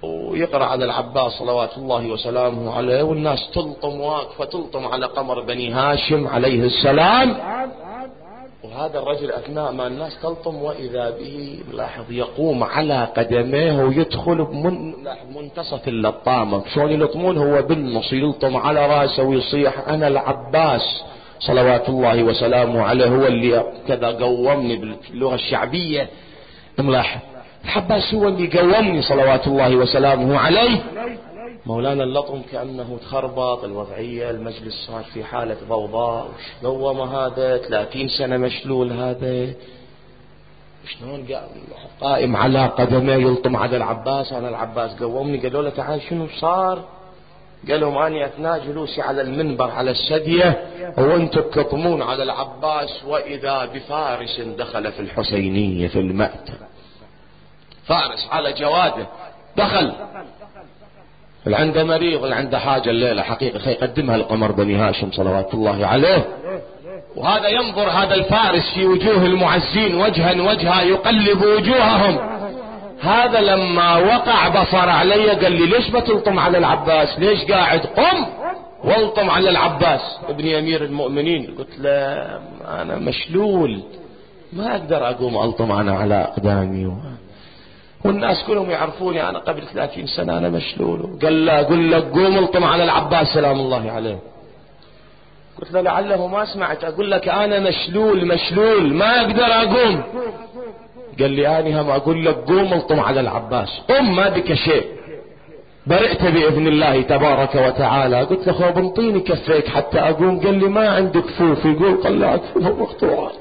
Speaker 1: ويقرأ على العباس صلوات الله وسلامه عليه، والناس تلطم واقفة تلطم على قمر بني هاشم عليه السلام. وهذا الرجل أثناء ما الناس تلطم وإذا به لاحظ يقوم على قدميه ويدخل بمنتصف اللطامة، شلون يلطمون هو بالنص يلطم على رأسه ويصيح أنا العباس صلوات الله وسلامه عليه هو اللي كذا قومني باللغة الشعبية. ملاحظ العباس هو اللي قومني صلوات الله وسلامه عليه. مولانا اللطم كأنه تخربط الوضعية، المجلس صار في حالة ضوضاء. وش قوم هذا 30 سنة مشلول هذا، شلون قائم على قدمه يلطم على العباس. أنا العباس قومني. قالوا له تعال شنو صار؟ قالوا أني أثناء جلوسي على المنبر على السدية وأنتم تلطمون على العباس وإذا بفارس دخل في الحسينية في المأتم، فارس على جواده دخل، اللي عنده مريض اللي عنده حاجة الليلة حقيقة يقدمها لقمر بني هاشم صلوات الله عليه. وهذا ينظر هذا الفارس في وجوه المعزين وجها يقلب وجوههم. هذا لما وقع بصر علي قال لي ليش بتلطم على العباس؟ ليش قاعد؟ قم والطم على العباس ابن امير المؤمنين. قلت له انا مشلول ما اقدر اقوم الطم انا على اقدامي، والناس كلهم يعرفوني أنا قبل 30 سنة أنا مشلول. قال لا أقول لك قوم الطم على العباس سلام الله عليه. قلت له لعله ما سمعت، أقول لك أنا مشلول ما أقدر أقوم. قال لي أنا هم أقول لك قوم الطم على العباس، قم ما بك شيء برئت بإذن الله تبارك وتعالى. قلت له خوب انطيني كفيك حتى أقوم. قال لي ما عندك كفوف. يقول طلع كفوفه مقطوعة.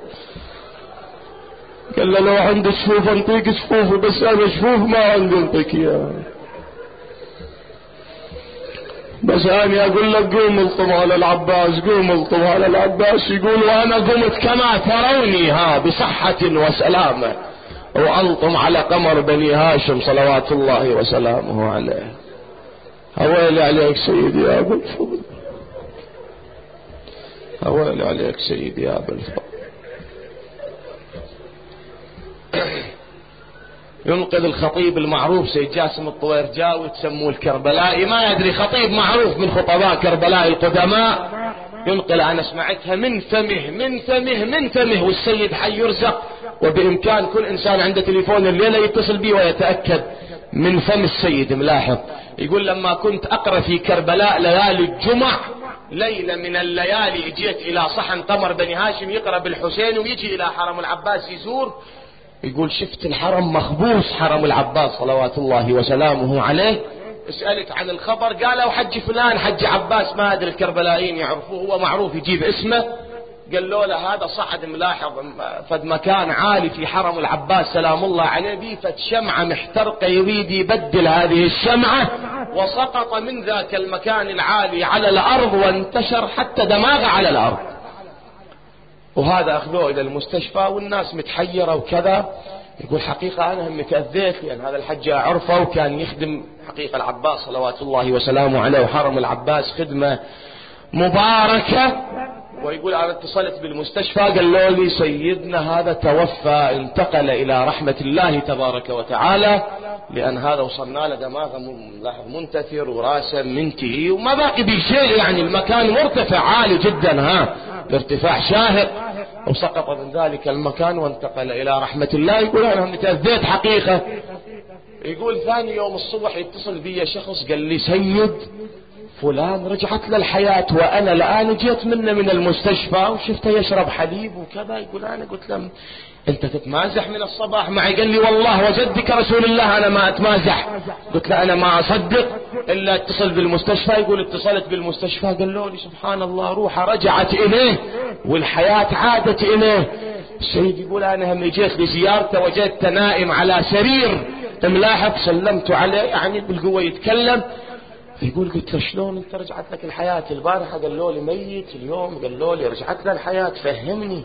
Speaker 1: قال له لو عندك شفوف انطيك شفوفه، بس انا شفوف ما عندي انطيك اياه، بس انا اقول لك قوم الطم على العباس قوم الطم على العباس. يقول وانا قمت كما تروني بصحة وسلامة والطم على قمر بني هاشم صلوات الله وسلامه عليه. هويلي عليك سيدي يا ابو الفضل، هويلي عليك سيدي يا ابو الفضل. ينقذ الخطيب المعروف سيد جاسم الطويرجاوي تسموه الكربلائي، ما يدري خطيب معروف من خطباء كربلاء القدماء، ينقل أنا سمعتها من فمه والسيد حي يرزق. وبإمكان كل إنسان عنده تليفون الليلة يتصل به ويتأكد من فم السيد. ملاحظ يقول لما كنت أقرأ في كربلاء ليالي الجمع ليلة من الليالي جيت إلى صحن قمر بني هاشم يقرأ بالحسين ويجي إلى حرم العباس يزور. يقول شفت الحرم مخبوص حرم العباس صلوات الله وسلامه عليه. سألت عن الخبر قالوا حج فلان حج عباس، ما أدري الكربلائيين يعرفوه هو معروف يجيب اسمه. قالوا له هذا صعد ملاحظ فد مكان عالي في حرم العباس سلام الله عليه بيه فد شمعة محترقة يريد يبدل هذه الشمعة، وسقط من ذاك المكان العالي على الأرض وانتشر حتى دماغه على الأرض. وهذا أخذوه إلى المستشفى والناس متحيرة وكذا. يقول حقيقة أنا هم تأذيت لأن هذا الحج أعرفه وكان يخدم حقيقة العباس صلوات الله وسلامه عليه وحرم العباس خدمة مباركة. ويقول أنا اتصلت بالمستشفى قالوا لي سيدنا هذا توفى انتقل إلى رحمة الله تبارك وتعالى، لأن هذا وصلنا له دماغه منتثر وراسه منتهي وما باقي بشيء، يعني المكان مرتفع عالي جدا بارتفاع شاهق، وسقط من ذلك المكان وانتقل إلى رحمة الله. يقول أنا متأذيت حقيقة. يقول ثاني يوم الصبح يتصل بي شخص قال لي سيد فلان رجعت للحياة وأنا الآن جيت منه من المستشفى وشفته يشرب حليب وكذا. يقول أنا قلت له أنت تتمازح من الصباح معي؟ قال لي والله وجدك رسول الله أنا ما أتمازح. قلت له أنا ما أصدق إلا اتصل بالمستشفى. يقول اتصلت بالمستشفى قالوا لي سبحان الله روحه رجعت إليه والحياة عادت إليه. السيد يقول أنا هم جيت لزيارته وجدته نائم على سرير ملاحق سلمت عليه يعني بالقوة يتكلم. يقول قلت له شلون انت رجعت لك الحياة؟ البارحة قالوا لي ميت، اليوم قالوا لي رجعت له الحياة فهمني.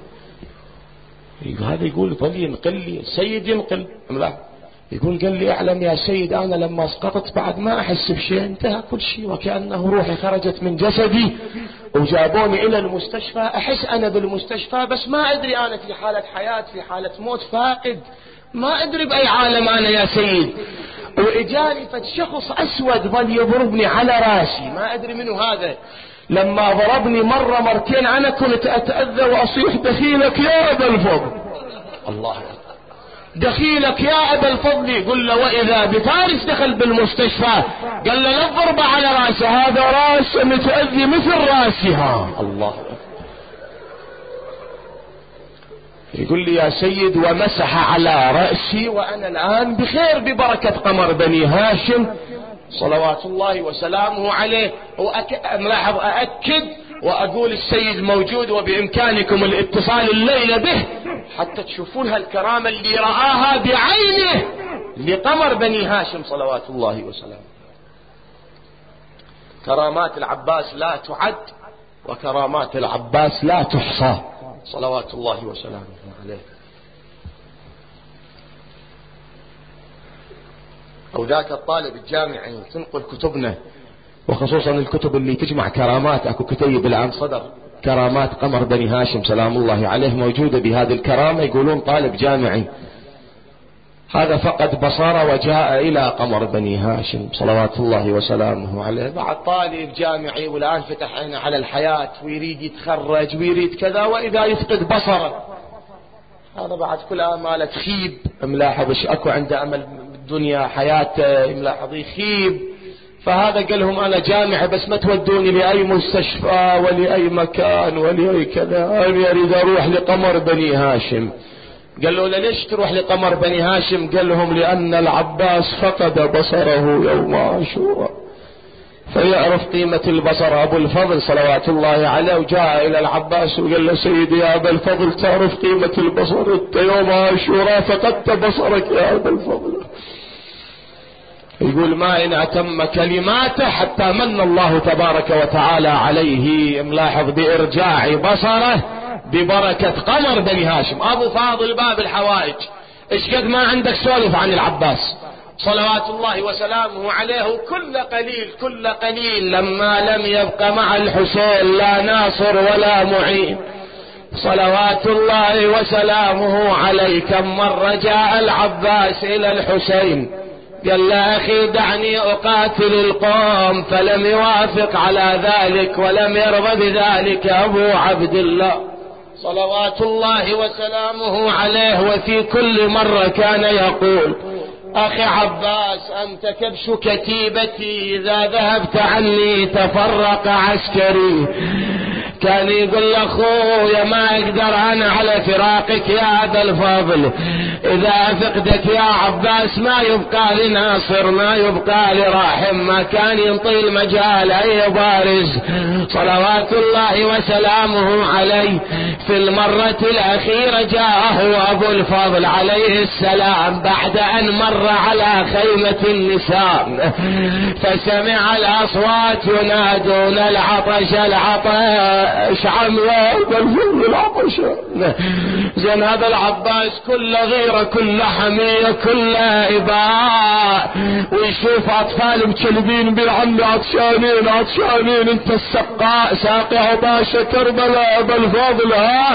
Speaker 1: هذا يقول ظل ينقل لي السيد ينقل يقول قال لي اعلم يا سيد انا لما سقطت بعد ما احس بشيء انتهى كل شيء وكأنه روحي خرجت من جسدي وجابوني الى المستشفى. احس انا بالمستشفى بس ما ادري انا في حالة حياة في حالة موت فاقد ما ادري باي عالم انا يا سيد. واجاني فشخص اسود ظل يضربني على راسي، ما ادري منو هذا. لما ضربني مرة مرتين انا كنت اتأذى واصيح دخيلك يا ابا الفضل. الله، دخيلك يا ابا الفضل. يقول له واذا بفارس دخل بالمستشفى قال له لا الضربة على راسه، هذا راس متأذي مثل راسها. الله، يقول لي يا سيد ومسح على رأسي وانا الان بخير ببركة قمر بني هاشم صلوات الله وسلامه عليه. ملاحظ أأكد وأقول السيد موجود وبإمكانكم الاتصال الليلة به حتى تشوفون هالكرامة اللي رآها بعينه لقمر بني هاشم صلوات الله وسلامه. كرامات العباس لا تعد وكرامات العباس لا تحصى صلوات الله وسلامه عليه. أو ذاك الطالب الجامعي تنقل كتبنا، وخصوصا الكتب اللي تجمع كرامات. أكو كتيب الآن صدر كرامات قمر بني هاشم سلام الله عليه موجودة بهذه الكرامة. يقولون طالب جامعي هذا فقد بصره وجاء إلى قمر بني هاشم صلوات الله وسلامه عليه. بعد طالب جامعي والآن فتح عينه على الحياة ويريد يتخرج ويريد كذا، وإذا يفقد بصره هذا بعد كل آماله تخيب. ملاحظ ايش اكو عنده امل بالدنيا حياته، ملاحظ يخيب. فهذا قال لهم انا جامعة بس ما تودوني لاي مستشفى ولاي مكان ولاي كذا، انا اريد اروح لقمر بني هاشم. قال له ليش تروح لقمر بني هاشم؟ قال لهم لان العباس فقد بصره يوم عاشوراء فيعرف قيمة البصر. ابو الفضل صلوات الله عليه وجاء الى العباس وقال له سيدي يا ابا الفضل تعرف قيمة البصر، انت يوم عاشوراء فقدت بصرك يا ابا الفضل. يقول ما ان اتم كلماته حتى من الله تبارك وتعالى عليه، ملاحظ بارجاع بصره ببركة قمر بني هاشم. ابو فاضل باب الحوائج ايش قد ما عندك سولف عن العباس صلوات الله وسلامه عليه. كل قليل لما لم يبق مع الحسين لا ناصر ولا معين صلوات الله وسلامه عليه. كم مرة جاء العباس الى الحسين قال له اخي دعني اقاتل القوم، فلم يوافق على ذلك ولم يرضى بذلك ابو عبد الله صلوات الله وسلامه عليه. وفي كل مرة كان يقول اخي عباس انت كبش كتيبتي، اذا ذهبت عني تفرق عسكري. كان يقول لاخويا ما اقدر انا على فراقك يا ابا الفضل، اذا فقدك يا عباس ما يبقى لي ناصر ما يبقى لي راحم. ما كان ينطي المجال اي بارز صلوات الله وسلامه عليه. في المرة الاخيرة جاءه ابو الفضل عليه السلام بعد ان مر على خيمة النساء فسمع الاصوات ينادون العطش العطش عم يا ابا الفضل العطش. زين هذا العباس كل غيرة كل حمية كل اباء، ويشوف اطفال مكلبين بالعمي عطشانين انت السقاء ساقي عطاشة كربلاء ابا الفضل.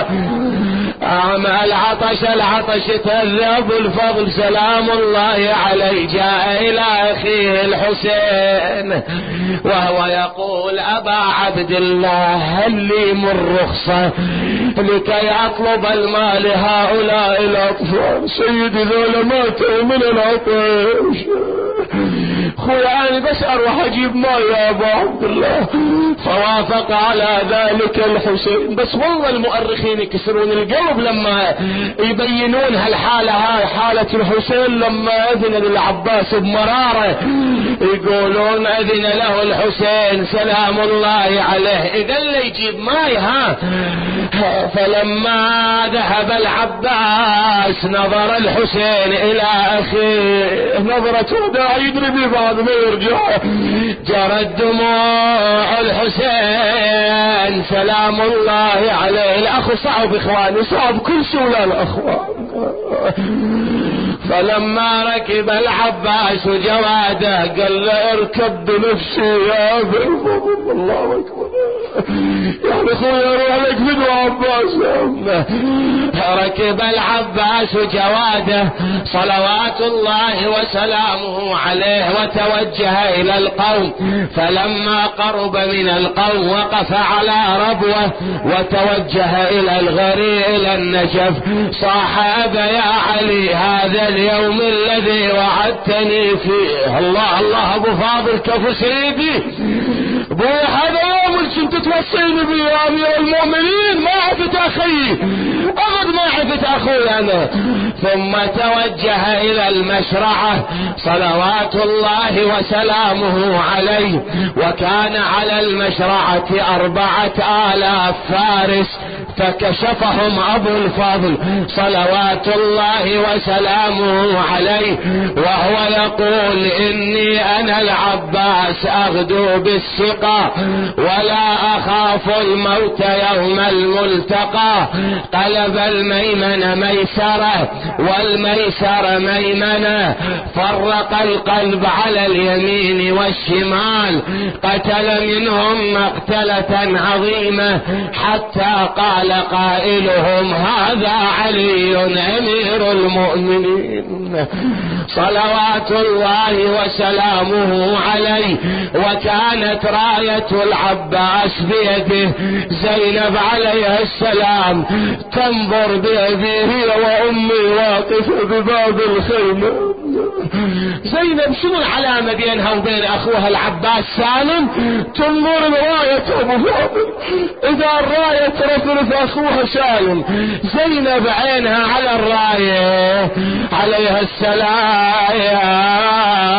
Speaker 1: العطش تهذب ابو الفضل سلام الله عليه. جاء الى اخيه الحسين وهو يقول ابا عبد الله هل لي من رخصة لكي اطلب المال هؤلاء الاطفال؟ سيدي ذولا ماتوا من العطش، خويا انا بس اروح اجيب ماء يا ابا عبد الله. فوافق على ذلك الحسين. بس والله المؤرخين يكسرون القلب لما يبينون هالحالة هاي حالة الحسين لما اذن للعباس بمرارة. يقولون اذن له الحسين سلام الله عليه اذن له يجيب ماء فلما ذهب العباس نظر الحسين الى اخيه نظرة وداع يدري بي بعد ما يرجع، جرت دموع الحسين سلام الله عليه. الاخ صعب اخواني صعب كل سولة الاخوان. فلما ركب العباس جواده قال له اركب بنفسي يا ابا الفضل. الله اكبر يعني اخويا روح لك فدوى عباس. ركب العباس جواده صلوات الله وسلامه عليه وتوجه الى القوم، فلما قرب من القوم وقف على ربوه وتوجه الى الغري الى النجف. صاح يا علي هذا اليوم الذي وعدتني فيه. الله الله ابو فاضل كفو سيدي ابوي، هذا يوم اللي كنت توصيني به يا امير المؤمنين، ما عفت اخي ابد، ما عفت اخوي انا. ثم توجه الى المشرعة صلوات الله وسلامه عليه، وكان على المشرعة 4000 فارس، فكشفهم ابو الفضل صلوات الله وسلامه عليه وهو يقول اني انا العباس اغدو بالسقا ولا اخاف الموت يوم الملتقى. قلب الميمن ميسرة والميسر ميمنة، فرق القلب على اليمين والشمال، قتل منهم مقتلة عظيمة حتى قال قائلهم هذا علي امير المؤمنين صلوات الله وسلامه عليه. وكانت راية العباس بيده، زينب عليها السلام تنظر بأبيه هي وأمي واقفة بباب الخيمة. زينب شنو العلامة بينها وبين أخوها العباس سالم؟ تنظر لراية أبو فاضل، إذا الراية ترفرف أخوها سالم، زينب عينها على الراية عليها السلام.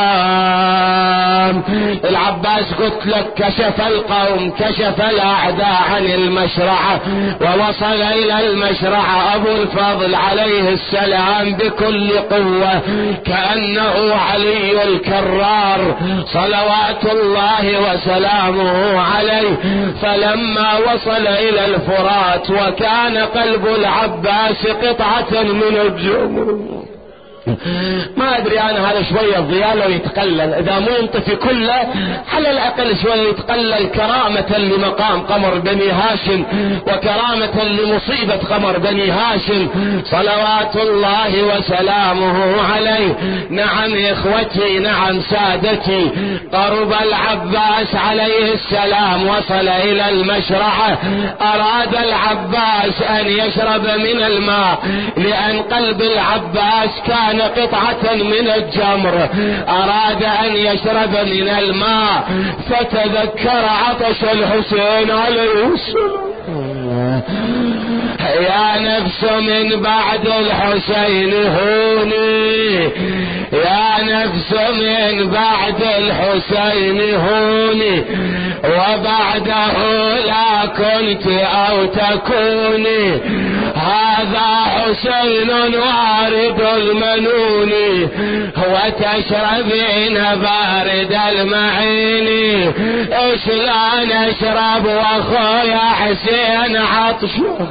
Speaker 1: العباس قلت لك كشف القوم، كشف الأعداء عن المشرعة، ووصل إلى المشرعة أبو الفضل عليه السلام بكل قوة كأنه علي الكرار صلوات الله وسلامه عليه. فلما وصل إلى الفرات وكان قلب العباس قطعة من الجمر، ما ادري انا هذا شوية ضياء لو يتقلل، اذا مو ينطفي كله على الاقل شوية يتقلل كرامة لمقام قمر بني هاشم وكرامة لمصيبة قمر بني هاشم صلوات الله وسلامه عليه. نعم اخوتي، نعم سادتي، قرب العباس عليه السلام وصل الى المشرعة. اراد العباس ان يشرب من الماء لان قلب العباس كان قطعة من الجمر، اراد ان يشرب من الماء فتذكر عطش الحسين عليه السلام. يا نفس من بعد الحسين هوني، يا نفس من بعد الحسين هوني، وبعده لا كنت او تكوني، هذا حسين وارد المنون، وتشربين بارد المعين، ايش لا نشرب واخويا حسين عطشان،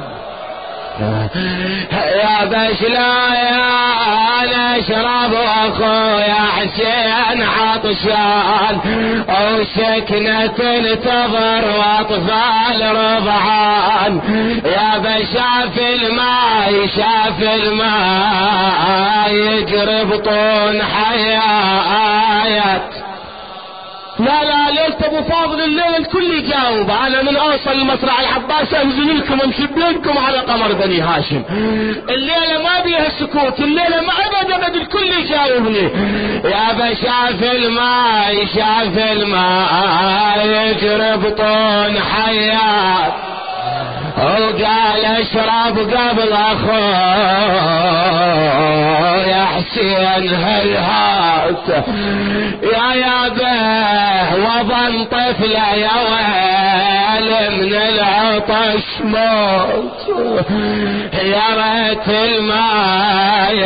Speaker 1: يا بشلا يا نشرب واخويا حسين عطشان، وسكنة تنتظر واطفال رضعان، يا بشاف الماء شاف الماء يجري بطون حياة. لا لا ليلة ابو فاضل الليلة الكل يجاوب، انا من اوصل المسرح العباس انزل لكم امشي بينكم على قمر بني هاشم، الليلة ما بيها سكوت، الليلة ما ابد الكل يجاوبني. يا بشاف الماء شاف الماء يجري بطون حياة، وقال اشرب قبل اخويا حسين هيهات، يا به وظن طفله يا ويل من العطش موت، يا ريت الماء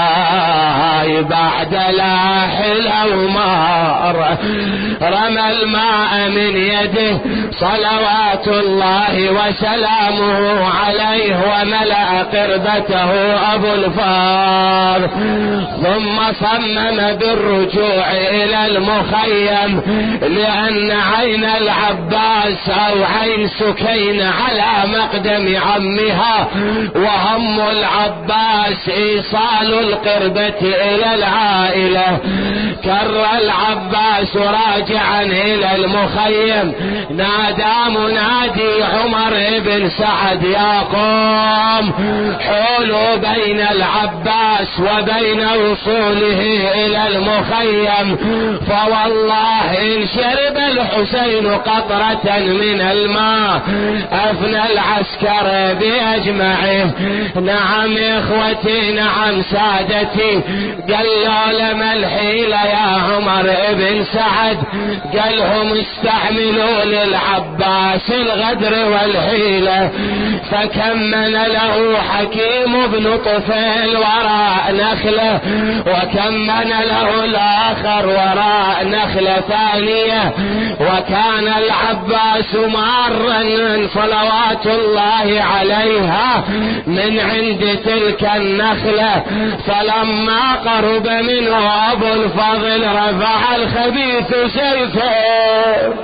Speaker 1: بعد لا حلو مار، رمى الماء من يده صلوات الله وسلامه عليه وملأ قربته أبو الفاضل. ثم صمم بالرجوع إلى المخيم لأن عين العباس أو عين سكينة على مقدم عمها، وهم العباس إيصال القربة إلى العائلة. كر العباس راجعا إلى المخيم، نادى منادي عمر بن سعد: يا قوم حولوا بين العباس وبين وصوله إلى المخيم، فوالله إن شرب الحسين قطرة من الماء أفنى العسكر بأجمعه. نعم إخوتي، نعم سادتي، قالوا لما الحيلة يا عمر بن سعد؟ قالهم استعملوا للعباس الغدر والحيلة. فكمن له حكيم بن طفيل وراء نخلة، وكمن له الآخر وراء نخلة ثانية. وكان العباس مارا صلوات الله عليها من عند تلك النخلة، فلما قرب منه أبو الفضل رفع الخبيث سيفه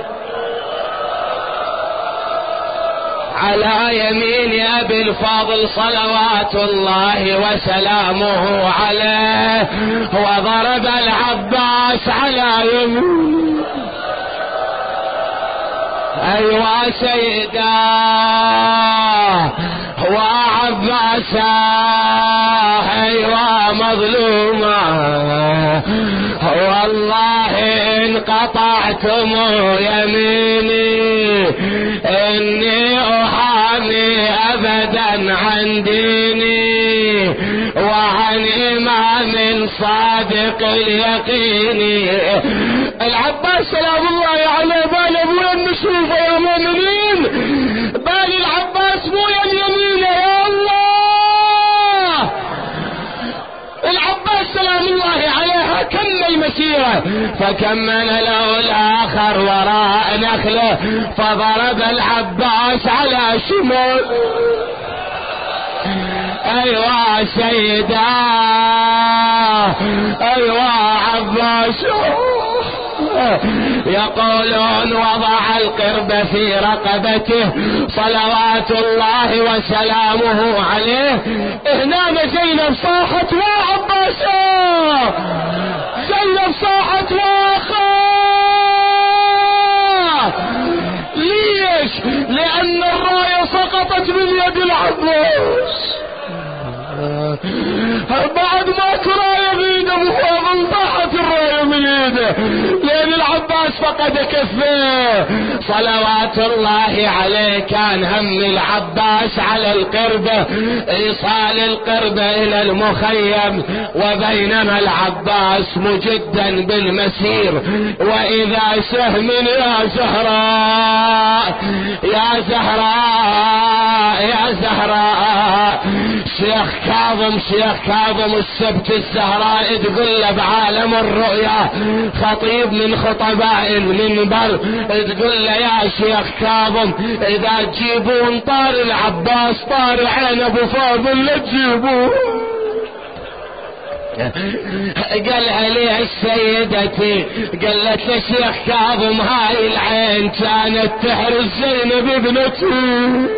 Speaker 1: على يمين أبي الفضل صلوات الله وسلامه عليه، وضرب العباس على يمين. أيوا سيدا وعباسا، أيوا مظلوما، والله إن قطعتم يميني إني أحامي أبدا عن ديني وعن إمام صادق اليقين. العباس سلام الله عليه بال أبويا النشوفة يا مؤمنين، بال العباس بويا اليمين يا الله. العباس سلام الله عليها كمل مسيرة، فكمل له الآخر وراء نخله، فضرب العباس على شمال. أيوا سيدا، أيوا عباس. يقولون وضع القرب في رقبته صلوات الله وسلامه عليه. هنا زينب صاحت: يا عباس! زينب صاحت: يا أخا! ليش؟ لأن الراية سقطت من يد العباس. بعد ما كراية بيده مفاضل ضاعت الراية من يده، لأن العباس فقد كفه صلوات الله عليه. كان هم العباس على القربة، إيصال القربة إلى المخيم، وبينما العباس مجدا بالمسير. وإذا سهم يا زهراء، يا زهراء، يا زهراء، شيخ كاظم السبت الزهراء تقول له بعالم الرؤيا، خطيب من خطباء المنبر، تقول له: يا شيخ كاظم اذا تجيبون طار العباس طار عين ابو فاضل لا تجيبوه. قالها ليه سيدتي؟ قالت له: شيخ كاظم هاي العين كانت تحرز زينب ابنتي.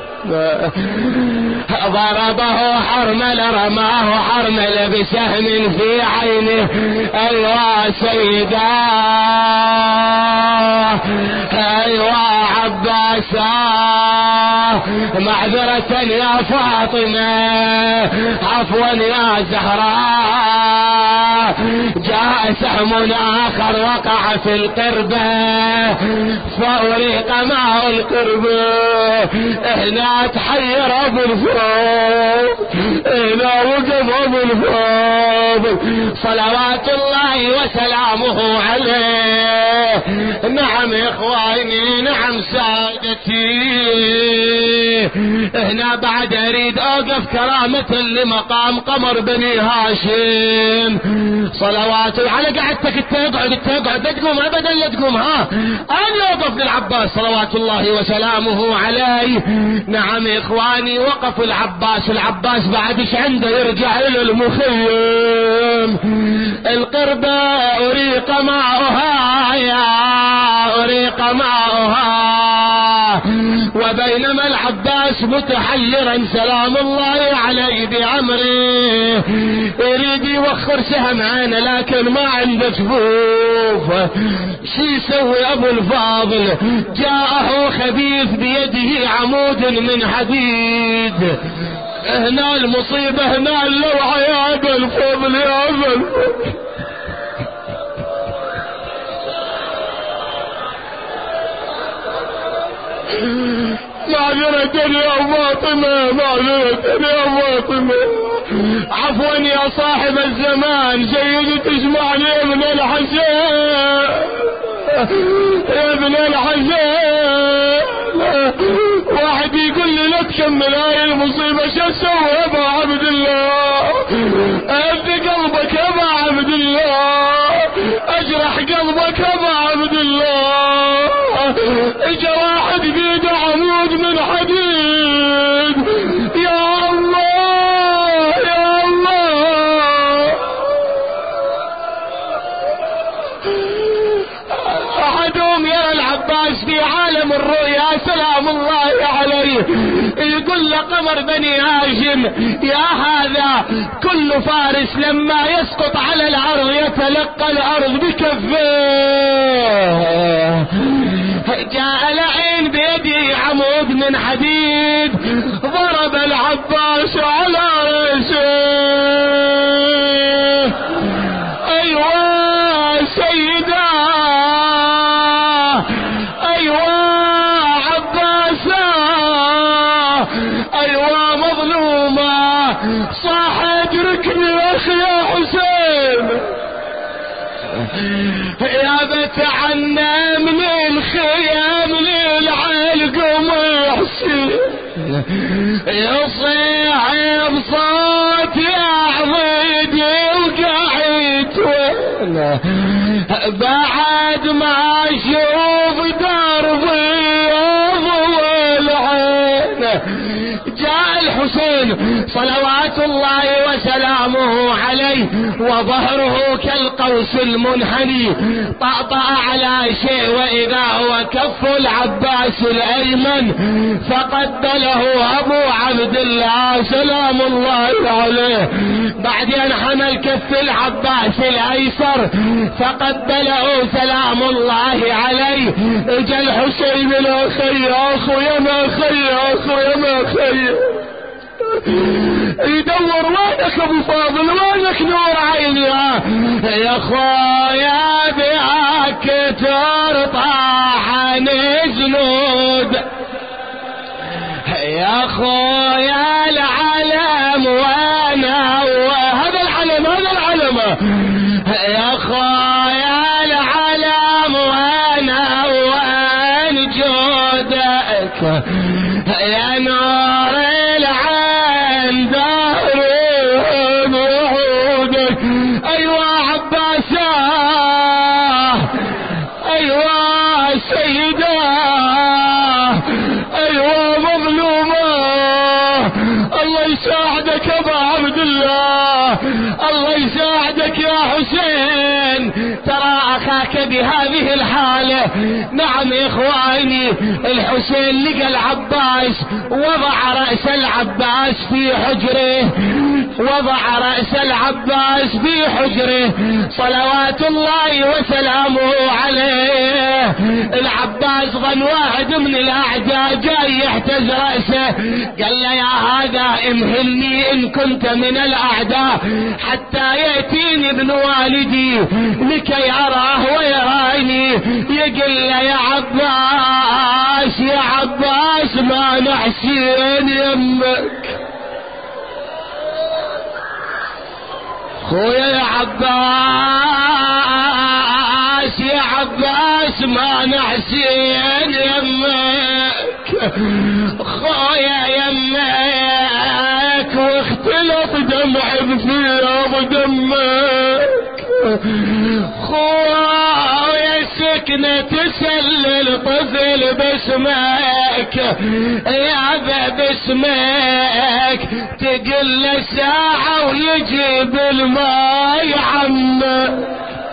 Speaker 1: ضربه حرمل، رماه حرمل بسهم في عينه. أيوا سيدا، أيوا عباسا، معذرة يا فاطمة، عفوا يا زهراء. جاء سهم آخر وقع في القربة فأريق معه القربة. هنا تحير أبو الفاضل، هنا وقف أبو الفاضل صلوات الله وسلامه عليه. نعم إخواني، نعم سادتي، هنا بعد أريد أوقف كرامة لمقام قمر بني هاشم. صلوات على قعدتك تقعد لا تقوم ابدا لا تقوم. ان يوقف للعباس صلوات الله وسلامه عليه. نعم اخواني وقف العباس بعد ايش عنده؟ يرجع الى المخيم. القربة اريق ماؤها يا اريق ماؤها. وبينما العباس متحيرا سلام الله عليه بأمره يريد يوخر سهم عينه لكن ما عنده جفوف. شي يسوي ابو الفاضل؟ جاءه خبيث بيده عمود من حديد. هنا المصيبة هنا اللوعة يا ابو الفضل يا ابو الفضل. معذرة يا فاطمة معذرة يا فاطمة. عفوا يا صاحب الزمان جيد تسمعني يا ابن الحسين يا ابن الحسين. واحد يقول لي لا تكمل هاي المصيبة شو اسوي يا ابا عبد الله؟ اهدي قلبك يا ابا عبد الله اجرح قلبك يا ابا عبد الله. اجا واحد بيده عمود من حديد يا الله يا الله. احدهم يرى العباس في عالم الرؤيا سلام الله عليه يقول له قمر بني هاشم يا هذا كل فارس لما يسقط على الارض يتلقى الارض بكفيه. جاء لعين بيدي عمود من حديد ضرب العباس على رأسه. ايوه سيدا ايوه عباسا ايوه مظلومة صاح ادركني يا اخي يا حسين. يا بت عنا من الخيام للعلق محسن يصيح بصوت يا عضيدي وقعيت وانا بعد ما اشوف دربي اضوى العين. جاء الحسين صلوات الله وسلامه عليه وظهره كالقوس المنحني طأطأ على شيء واذا هو كف العباس الايمن فقبله ابو عبد الله سلام الله عليه. بعدين حمل كف العباس الايسر فقبله سلام الله عليه. اجا الحسين الاخي يا اخويا ما خي يا اخويا ما خي يدور وينك ابو فاضل وينك نور عيني يا خويا بياك ترطاحن جنود يا خويا العلم وانا هذا العلم يا خويا العلم وانا وان جودك يا نور العين داري وعودك. ايوه عباسا ايوه سيدا ايوه مظلومة الله يساعدك يا ابا عبد الله الله يساعدك يا حسين. ترى اخاك بهذه الحالة. نعم يا اخواني الحسين لقى العباس وضع رأس العباس في حجره وضع رأس العباس في حجره صلوات الله وسلامه عليه. العباس ظن واحد من الاعداء جاي يحتز رأسه قال له يا هذا امهلني ان كنت من الاعداء حتى يأتيني ابن والدي لكي اراه ويراني. يقول له يا عباس ما نحسين يمك خويا يا عباس ما نحسين يمك خويا يمك واختلط دمع بثياب دمك. خويا سكنة تسلل طفل باسمك يا باسمك تقل ساعة ويجيب الماء عمه.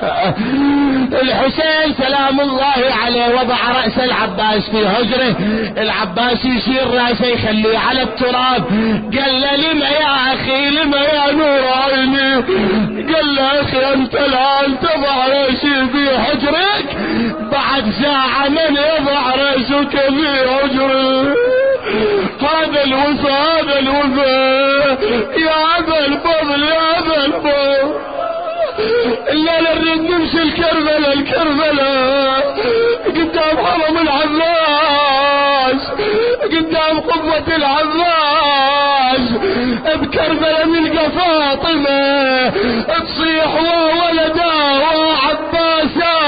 Speaker 1: الحسين سلام الله عليه وضع رأس العباس في هجره. العباس يشير رأسه يخليه على التراب. قال له لما يا أخي لما يا نور عيني؟ قال له أخي أنت الآن تضع رأسي في حجرك، بعد ساعة من يضع رأسك في حجرك؟ هذا الوفاء هذا الوفاء يا أبا الفضل يا أبا الفضل. لا نريد نمشي الكربلاء قدام حرم العباس، قدام قبة العباس بكربلاء نلقى فاطمة تصيح وولدا وعباسا.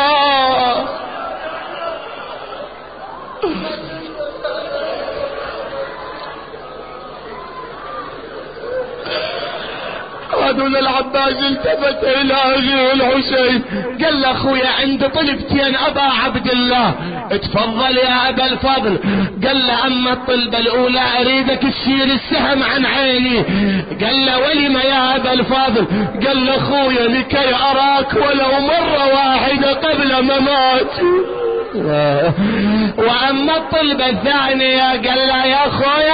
Speaker 1: هذول العباس التفت الى اخيه الحسين قال له اخويا عند طلبتين ابا عبد الله. اتفضل يا ابا الفضل. قال له اما الطلبة الاولى اريدك تشيل السهم عن عيني. قال له ولم يا ابا الفضل؟ قال له اخويا لكي اراك ولو مرة واحدة قبل مماتي. واما الطلبة الثانية قال له يا اخويا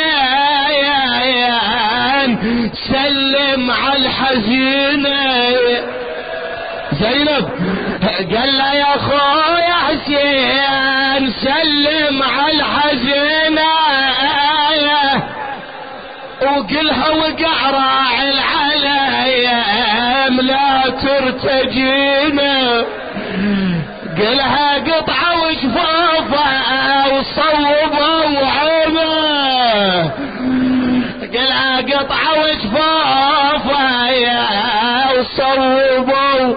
Speaker 1: حسين سلم على الحزينة زينب. قال له يا اخويا حسين سلم على الحزينة وقلها وقع راعي العلايم لا ترتجينا. قلها قطعة وشفافة وصوبة وعينه. قلها قطعة وشفافة وصوبة.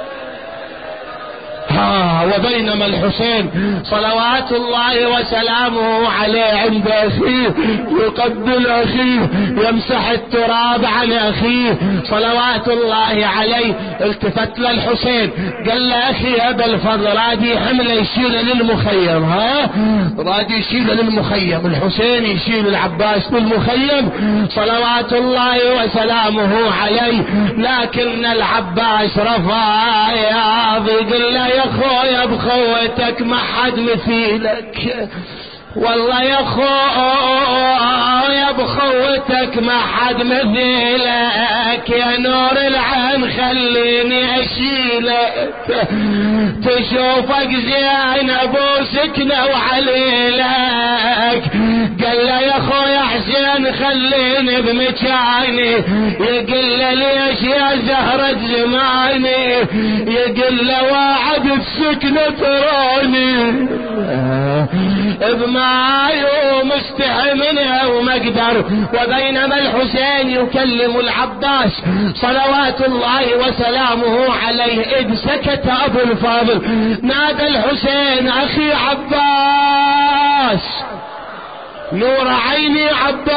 Speaker 1: وبينما الحسين صلوات الله وسلامه عليه عند أخيه يقبل أخيه يمسح التراب عن أخيه صلوات الله عليه، التفت للحسين قال له أخي يا أبا الفضل رادي حمله يشيل للمخيم. رادي يشيل للمخيم. الحسين يشيل العباس للمخيم صلوات الله وسلامه عليه. لكن العباس رفع ياض قال له يا اخويا بخوتك ما حد مثيلك، والله يا اخويا بخوتك ما حد مثيلك، يا نور العين خليني اشيلك تشوفك زين ابو سكنة وعليلك. قال له يا اخويا حسين خليني بمكاني. يقول له ليش يا زهرة زماني؟ يقول له واعد بسكنة تراني بما يوم استحي منها وما اقدر. وبينما الحسين يكلم العباس صلوات الله وسلامه عليه اذ سكت ابو الفاضل. نادى الحسين اخي عباس نور عيني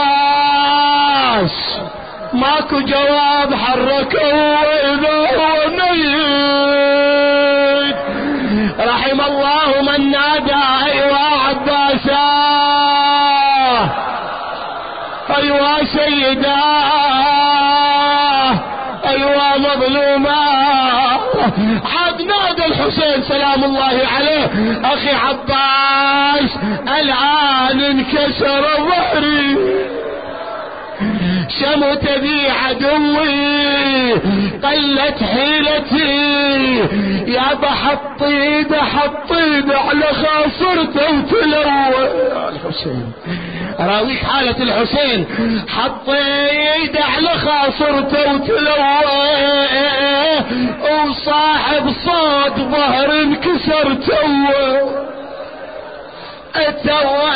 Speaker 1: عباس. ماكو جواب حركه اذا هو ميت. رحم الله من نادى ايوا عباسا ايوا سيدا ايوا مظلوما. عاد نادى الحسين سلام الله عليه اخي عباس الان انكسر ظهري شمت بي عدوي قلت حيلتي يا بحط ايد على خاصرته وتلوى. الحسين اراويك حالة الحسين حط ايد على خاصرته وتلوى وصاحب صوت ظهر انكسر توى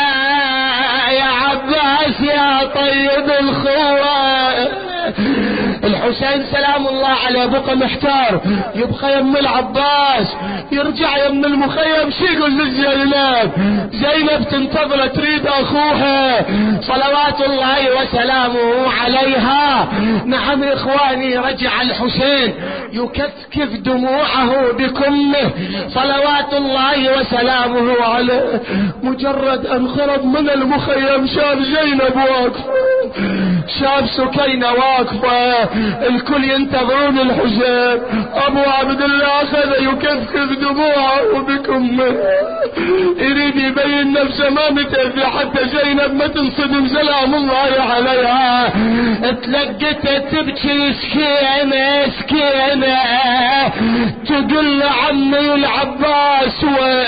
Speaker 1: يا عباس يا طيب الخوة الحسين سلام الله عليه بقى محتار، يبقى يم العباس يرجع يم المخيم، شو يقول لزينب؟ زينب تنتظر تريد اخوها صلوات الله وسلامه عليها. نعم اخواني، رجع الحسين يكثكف دموعه بكمه صلوات الله وسلامه عليه. مجرد ان خرج من المخيم شاف زينب واقفه، شاف سكينة واقفة، الكل ينتظرون الحسين. ابو عبد الله اخذ يكثكف دموعه بكمه، يريد يبين نفسه ما متأذي حتى زينب ما تنصدم سلام الله عليها. تلقت تبكي سكينة سكينة، تقول عمي العباس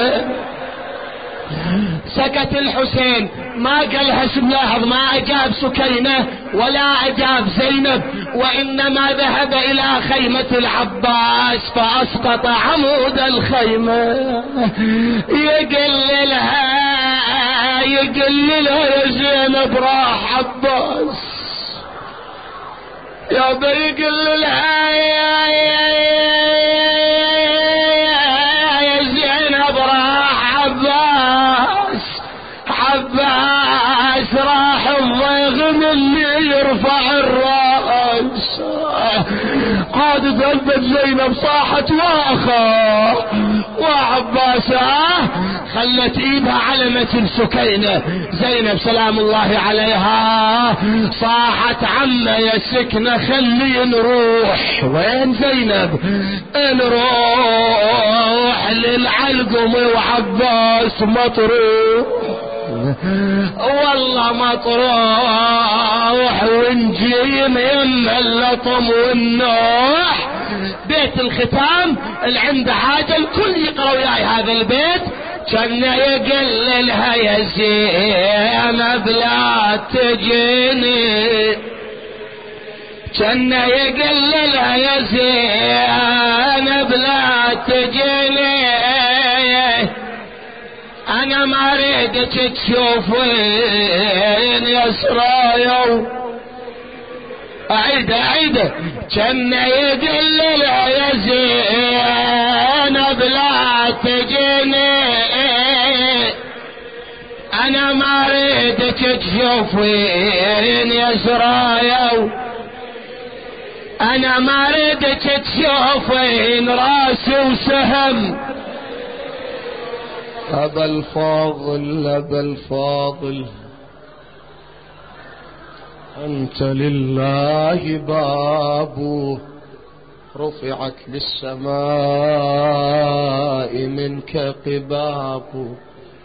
Speaker 1: سكت الحسين، ما قالها لاحظ، ما اجاب سكينة ولا اجاب زينب، وانما ذهب الى خيمة العباس فاسقط عمود الخيمة. يقل لها يا زينب راح عباس، يا يقل لها يا زينب راح عباس، عباس راح الضيغم اللي يرفع الراس. قاد ذلبت زينب صاحت واخا وعباس خلت ايدها على متن سكينة. زينب سلام الله عليها صاحت عمه يا سكنة خلي نروح. وين زينب؟ نروح للعلقم وعباس مطروح، والله مطروح ونجي من اللطم والنوح. بيت الختام اللي عنده حاجة الكل يقرأ وياي هذا البيت. كان يقللها يا زينب لا تجيني، كان يقللها يا زينب لا تجيني، انا ما اريدك تشوفين يا سرايا. اعيده كان يقللها يا زينب لا تجيني، انا ما اريدك تشوفين يا سرايا، انا ما اريدك تشوفين راسي وسهم.
Speaker 2: أبا الفاضل أبا الفاضل أنت لله باب رفعت للسماء منك قباب.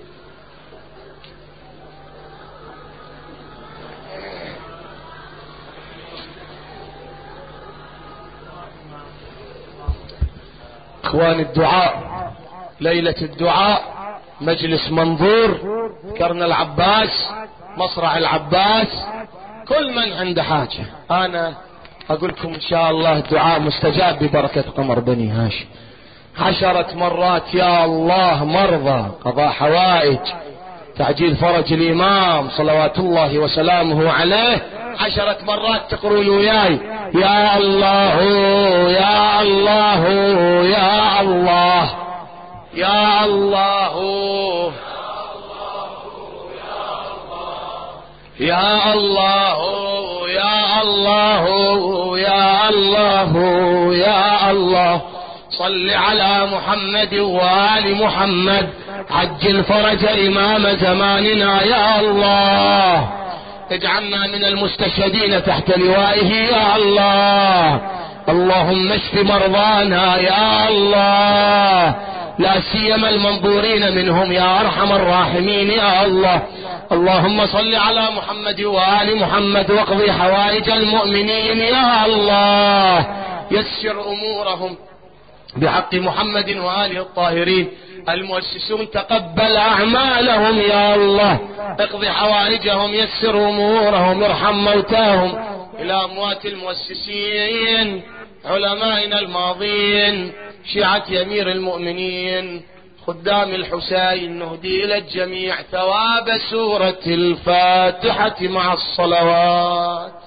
Speaker 1: اخوان الدعاء، ليلة الدعاء، مجلس منظور، كرن العباس، مصرع العباس، كل من عنده حاجة. انا اقول لكم ان شاء الله دعاء مستجاب ببركة قمر بني هاشم. 10 مرات يا الله مرضى، قضاء حوائج، تعجيل فرج الامام صلوات الله وسلامه عليه. 10 مرات تقرون وياي يا الله يا الله يا الله يا الله يا الله يا الله يا الله يا الله. صل على محمد وآل محمد، عجل فرج إمام زماننا يا الله. اجعلنا من المستشهدين تحت لوائه يا الله. اللهم اشف مرضانا يا الله، لا سيما المنظورين منهم يا ارحم الراحمين يا الله. اللهم صل على محمد وآل محمد واقضي حوائج المؤمنين يا الله. يسر امورهم بحق محمد وآله الطاهرين المؤسسون، تقبل اعمالهم يا الله. اقضي حوائجهم، يسر امورهم، ارحم موتاهم. الى اموات المؤسسين علمائنا الماضين، شيعة امير المؤمنين، خدام الحسين، نهدي الى الجميع ثواب سورة الفاتحة مع الصلوات.